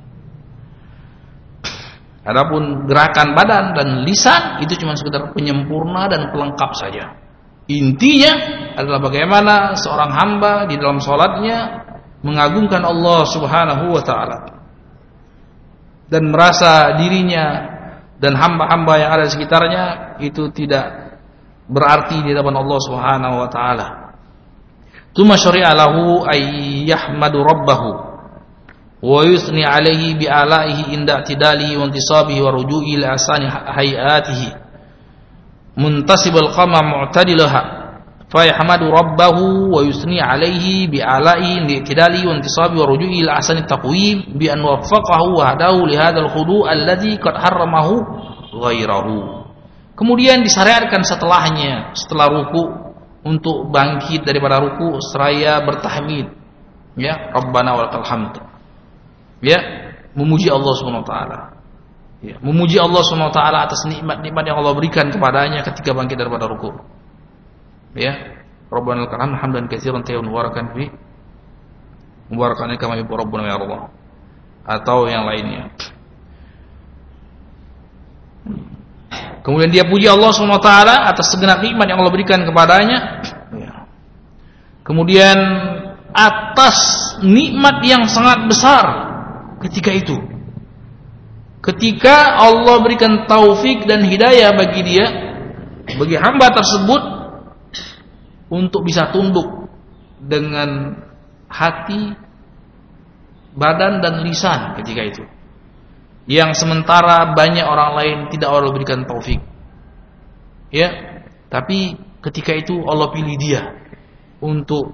Adapun gerakan badan dan lisan itu cuma sekedar penyempurna dan pelengkap saja. Intinya adalah bagaimana seorang hamba di dalam sholatnya mengagungkan Allah Subhanahu wa taala dan merasa dirinya dan hamba-hamba yang ada di sekitarnya itu tidak berarti di hadapan Allah Subhanahu wa taala. Tsumma syari'a lahu ay yahmadu rabbahu wa yusni alaihi bi alaihi inda i'tidalihi wa intisabihi wa ruju'i ila asani hayatihi muntasibal qama mu'tadilaha fa yahmadu rabbahu wa yusni alaihi bi alaihi inda i'tidalihi wa intisabihi wa ruju'i ila asani taqwim bi an waffaqahu wa hadahu li hadzal khudu' alladhi qad harramahu ghairahu. Kemudian disyariatkan setelahnya, setelah ruku, untuk bangkit daripada ruku seraya bertahmid, ya, Rabbana walakal hamd. Ya, memuji Allah Subhanahu wa taala. Ya, memuji Allah Subhanahu wa taala atas nikmat-nikmat yang Allah berikan kepadanya ketika bangkit daripada ruku. Ya, Rabbana lakal hamd hamdan katsiran tayyiban mubarakan fi mubarakan kama yuhibbu rabbuna ya Allah, atau yang lainnya. Kemudian dia puji Allah Subhanahu wa taala atas segenap nikmat yang Allah berikan kepadanya. Ya. Kemudian atas nikmat yang sangat besar ketika itu. Ketika Allah berikan taufik dan hidayah bagi dia, bagi hamba tersebut untuk bisa tunduk dengan hati, badan dan lisan ketika itu. Yang sementara banyak orang lain tidak Allah berikan taufik. Ya, tapi ketika itu Allah pilih dia untuk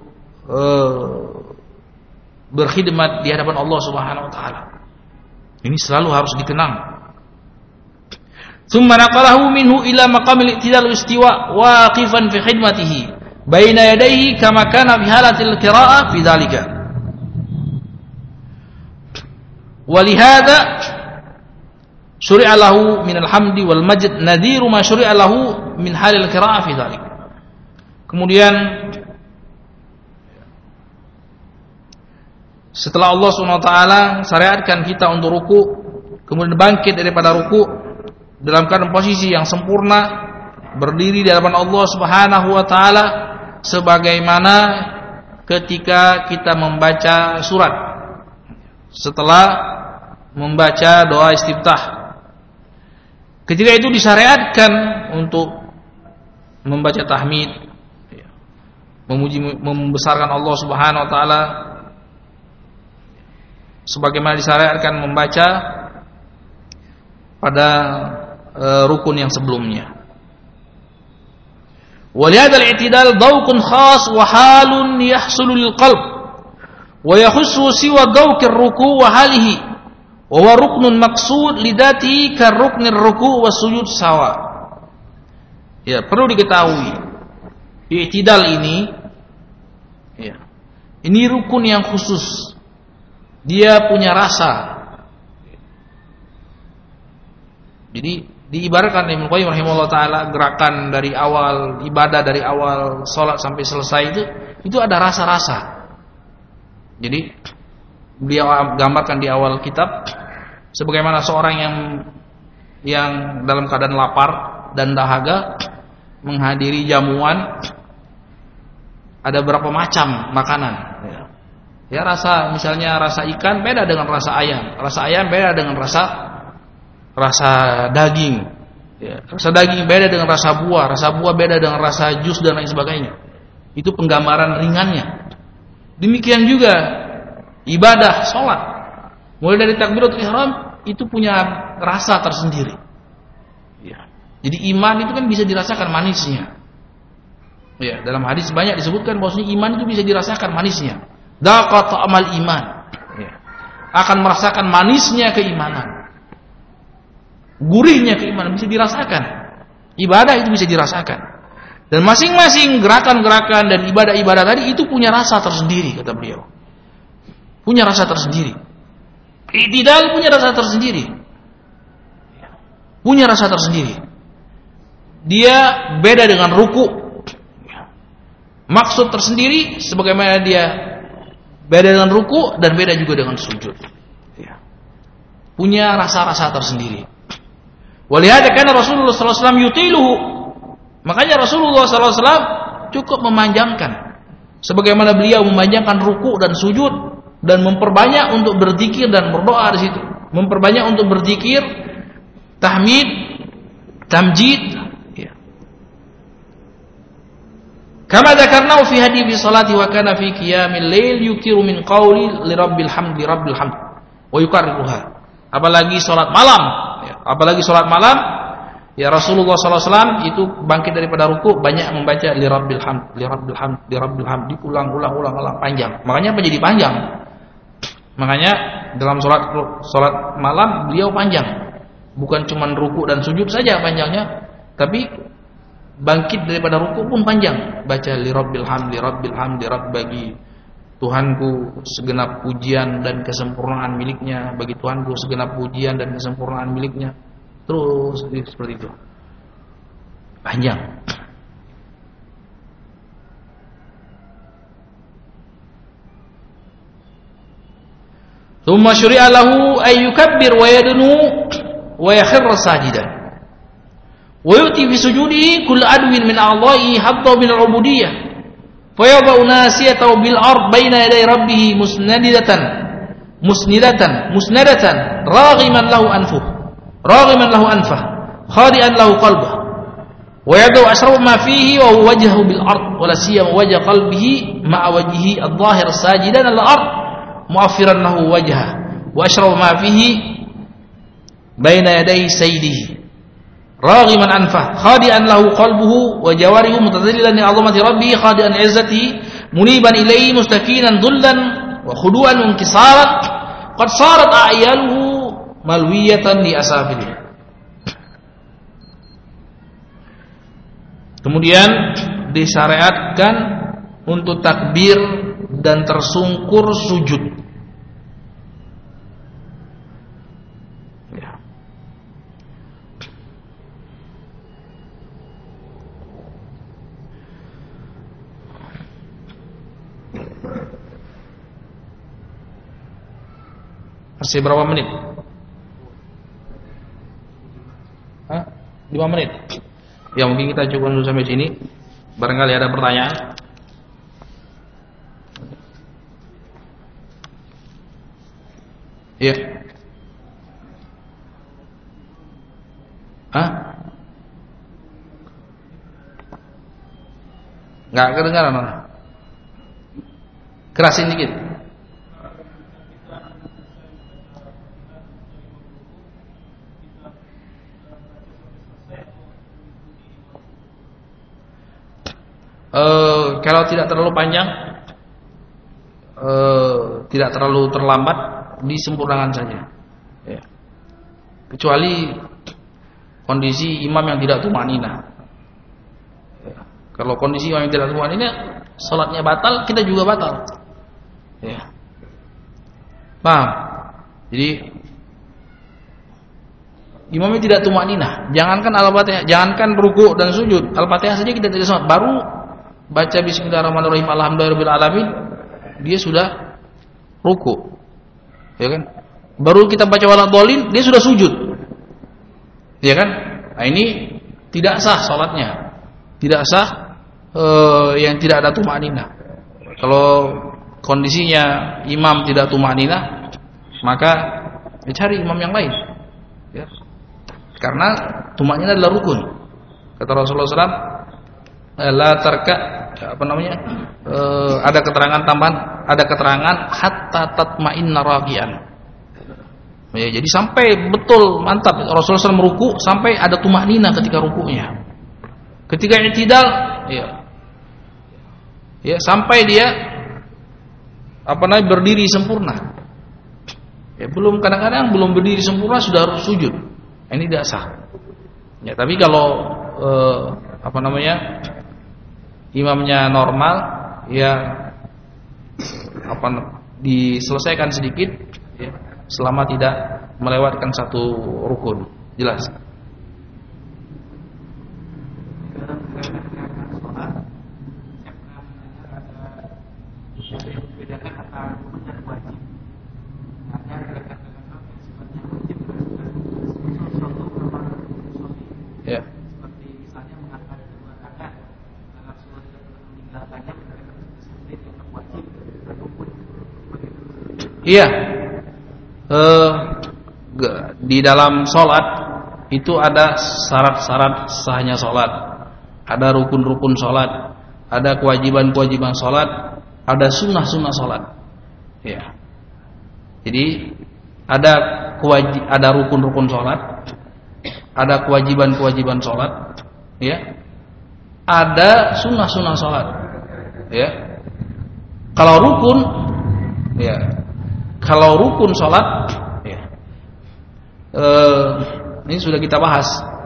berkhidmat di hadapan Allah Subhanahu wa taala. Ini selalu harus dikenang. Tsumma naqalahu minhu ila maqamil i'tidal istiwa waqifan fi khidmatihi baina yadayhi kama kana fi halatil qira'ah fi dzalika. Walihada syuri'a lahu minal hamdi wal majd nadhiru ma syuri'a lahu min halil qira'ah fi dzalik. Kemudian setelah Allah SWT syariatkan kita untuk ruku, kemudian bangkit daripada ruku dalam keadaan posisi yang sempurna, berdiri di hadapan Allah Subhanahu wa taala sebagaimana ketika kita membaca surat setelah membaca doa istiftah. Ketika itu disyariatkan untuk membaca tahmid, memuji membesarkan Allah Subhanahu wa taala sebagaimana disyariatkan membaca pada rukun yang sebelumnya. ولهذا الاعتدال ذوق خاص وحال يحصل للقلب ويخص سوى ذوق الركوع وحاله وهو ركن مقصود لذاته كالركن الركوع والسجود سواء. Ya, perlu diketahui i'tidal ini ini rukun yang khusus. Dia punya rasa. Jadi diibaratkan Ibnu Qayyim rahimahullah taala gerakan dari awal ibadah, dari awal salat sampai selesai itu ada rasa-rasa. Jadi beliau gambarkan di awal kitab sebagaimana seorang yang dalam keadaan lapar dan dahaga menghadiri jamuan, ada berapa macam makanan. Ya rasa, misalnya rasa ikan beda dengan rasa ayam beda dengan rasa daging, rasa daging beda dengan rasa buah beda dengan rasa jus dan lain sebagainya. Itu penggambaran ringannya. Demikian juga ibadah sholat, mulai dari takbiratul ihram itu punya rasa tersendiri. Jadi iman itu kan bisa dirasakan manisnya. Dalam hadis banyak disebutkan bahwasanya iman itu bisa dirasakan manisnya. Dhaqa ta'mal iman. Akan merasakan manisnya keimanan. Gurihnya keimanan bisa dirasakan. Ibadah itu bisa dirasakan. Dan masing-masing gerakan-gerakan dan ibadah-ibadah tadi itu punya rasa tersendiri, kata beliau. Punya rasa tersendiri. I'tidal punya rasa tersendiri. Punya rasa tersendiri. Dia beda dengan ruku. Maksud tersendiri sebagaimana dia beda dengan ruku dan beda juga dengan sujud. Punya rasa-rasa tersendiri. Walihada kana Rasulullah sallallahu alaihi wasallam yutiluhu. Makanya Rasulullah sallallahu alaihi wasallam cukup memanjangkan. Sebagaimana beliau memanjangkan ruku dan sujud dan memperbanyak untuk berzikir dan berdoa di situ. Memperbanyak untuk berzikir, tahmid, tamjid. Kama dzakarnahu fi hadits salati wa kana fi qiyamil lail yukiru min qawli li rabbil hamd wa yukarriruha. Apalagi salat malam. Apalagi sholat malam, ya Rasulullah SAW itu bangkit daripada ruku banyak membaca li rabbil hamd, diulang-ulang panjang. Makanya menjadi panjang. Makanya dalam sholat malam beliau panjang. Bukan cuma ruku dan sujud saja panjangnya, tapi bangkit daripada ruku pun panjang. Baca li rabbil hamd, bagi Tuhanku segenap pujian dan kesempurnaan miliknya, bagi Tuhanku segenap pujian dan kesempurnaan miliknya. Terus seperti itu. Panjang. Tsumma syuri'a lahu ay yukabbir wa yadnu wa yakhirra sajidan. Wa yu'ti fi sujudihi kull adwin min a'dha'ihi hatta min al-'ubudiyyah. Fayadau nasiyatahu bil ard baina yaday rabbih musnadatan raghiman lahu anfah khadi'an lahu qalbah wa yadau ashraf ma fihi wa huwa wajhahu bil ard wa la siyama wajha qalbihi ma'a wajhihi adh-dhahir sajidan al ard mu'affiran lahu wajha wa ashraf ma fihi baina yaday sayyidihi raghiman anfah khadi'an lahu qalbuhu wa jawarihu mutadallilan li 'azamati rabbih khadi'an 'izzatihi muniban ilayhi mustakinan dhullan wa khudu'an wa inkisaran qad sarat a'yaluhu malwiyatan li asafilihi. Kemudian disyariatkan untuk takbir dan tersungkur sujud. Masih berapa menit? Hah? 5 menit. Ya mungkin kita cukup dulu sampai sini. Barangkali ada pertanyaan. Iya. Hah? Nggak kedengaran, mana? Kerasin dikit. Kalau tidak terlalu panjang, tidak terlalu terlambat, disempurnakan saja. Ya. Kecuali kondisi imam yang tidak tumanina. Ya. Kalau kondisi imam yang tidak tumanina, salatnya batal, kita juga batal. Ya. Paham? Jadi imamnya tidak tumanina, jangankan al-Fatihah, jangankan ruku' dan sujud, al-Fatihah saja kita tidak sholat, baru baca bismillahirrahmanirrahim alhamdulillahirabbil alamin, dia sudah ruku'. Ya kan? Baru kita baca waladhdallin, dia sudah sujud. Ya kan? Nah, ini tidak sah salatnya. Tidak sah yang tidak ada tumanina. Kalau kondisinya imam tidak tumanina, maka dicari imam yang lain. Ya. Karena tumanina adalah rukun. Kata Rasulullah SAW, la tarka, ada keterangan tambahan, ada keterangan hatta tatma'inna raqian. Ya, jadi sampai betul mantap Rasulullah SAW meruku sampai ada tumanina ketika rukunya. Ketika i'tidal, ya sampai dia berdiri sempurna. Ya, kadang-kadang belum berdiri sempurna sudah harus sujud. Ini tidak sah. Ya, tapi kalau imamnya normal, ya diselesaikan sedikit, ya, selama tidak melewatkan satu rukun. Jelas. Ya. Seperti misalnya mengangkat kedua tangan agar Rasulullah tidak pernah meninggalkannya, seperti itu tetap wajib berkumpul. Iya. Di dalam sholat itu ada syarat-syarat sahnya sholat, ada rukun-rukun sholat, ada kewajiban-kewajiban sholat, ada sunnah-sunnah sholat. Ya. Jadi ada rukun-rukun sholat, ada kewajiban-kewajiban sholat, ya, ada sunnah-sunnah sholat, ya. Kalau rukun, ya, kalau rukun sholat, ya, ini sudah kita bahas,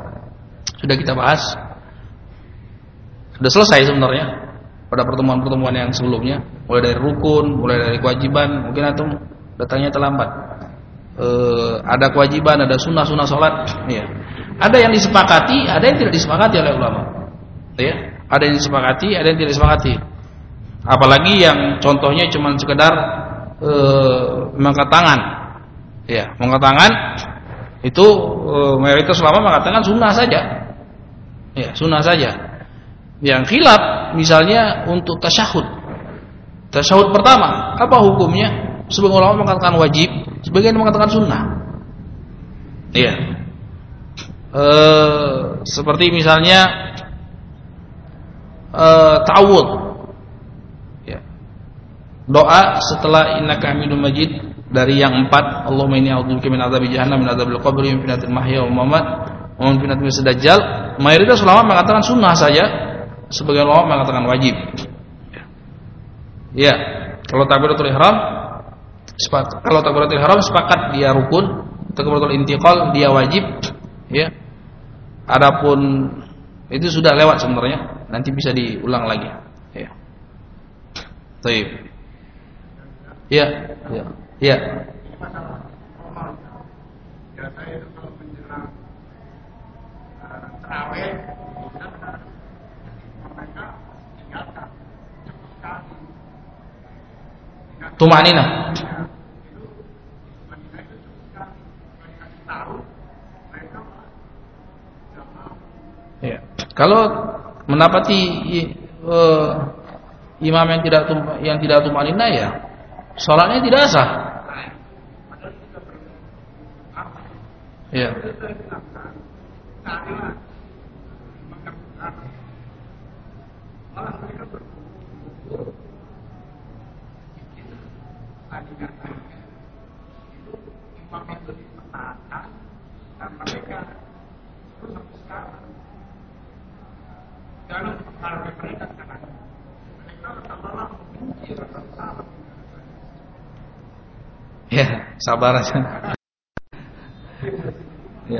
sudah selesai sebenarnya pada pertemuan-pertemuan yang sebelumnya, mulai dari rukun, mulai dari kewajiban. Mungkin antum datangnya terlambat. Ada kewajiban, ada sunnah-sunnah sholat, ya. Ada yang disepakati, ada yang tidak disepakati oleh ulama. Ya, ada yang disepakati, ada yang tidak disepakati. Apalagi yang contohnya cuma sekedar mengangkat tangan. Ya, mengangkat tangan itu mayoritas ulama mengatakan sunnah saja. Ya, sunnah saja. Yang khilaf misalnya untuk tasyahud. Tasyahud pertama, apa hukumnya? Sebagian ulama mengatakan wajib, sebagian mengatakan sunnah. Iya. Seperti misalnya ta'awudz, ya. Doa setelah innaka hamidum majid dari yang 4, Allahumma inni a'udzubika min adzabi jahannam, min adzabil qabri, min fitnatil mahya wal mamat, wa min fitnatil masiihid dajjal. Mayoritas ulama mengatakan sunnah saja, sebagian ulama mengatakan wajib. Ya, kalau takbiratul ihram sepakat dia rukun, takbiratul intiqal dia wajib, ya. Adapun itu sudah lewat sebenarnya, nanti bisa diulang lagi. Ya. Baik. Ya, ya. Ya. Tumanina. Kalau mendapati imam yang tidak tumanina ya salatnya tidak sah. Ya. Ya, sabar aja. Ya.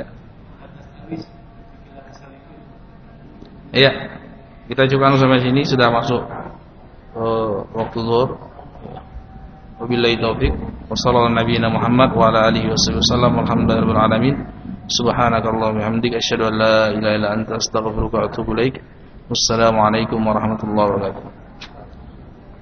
Iya. Kita cukupkan sampai sini, sudah masuk waktu zuhur. Wabillahi taufik. Wassallallahu nabiyana Muhammad wa ala alihi wasallam. Alhamdulillahirabbil alamin. Subhanakallahumma wa bihamdika asyhadu an la ilaha illa anta astaghfiruka wa atubu ilaik. Wassalamualaikum warahmatullahi wabarakatuh.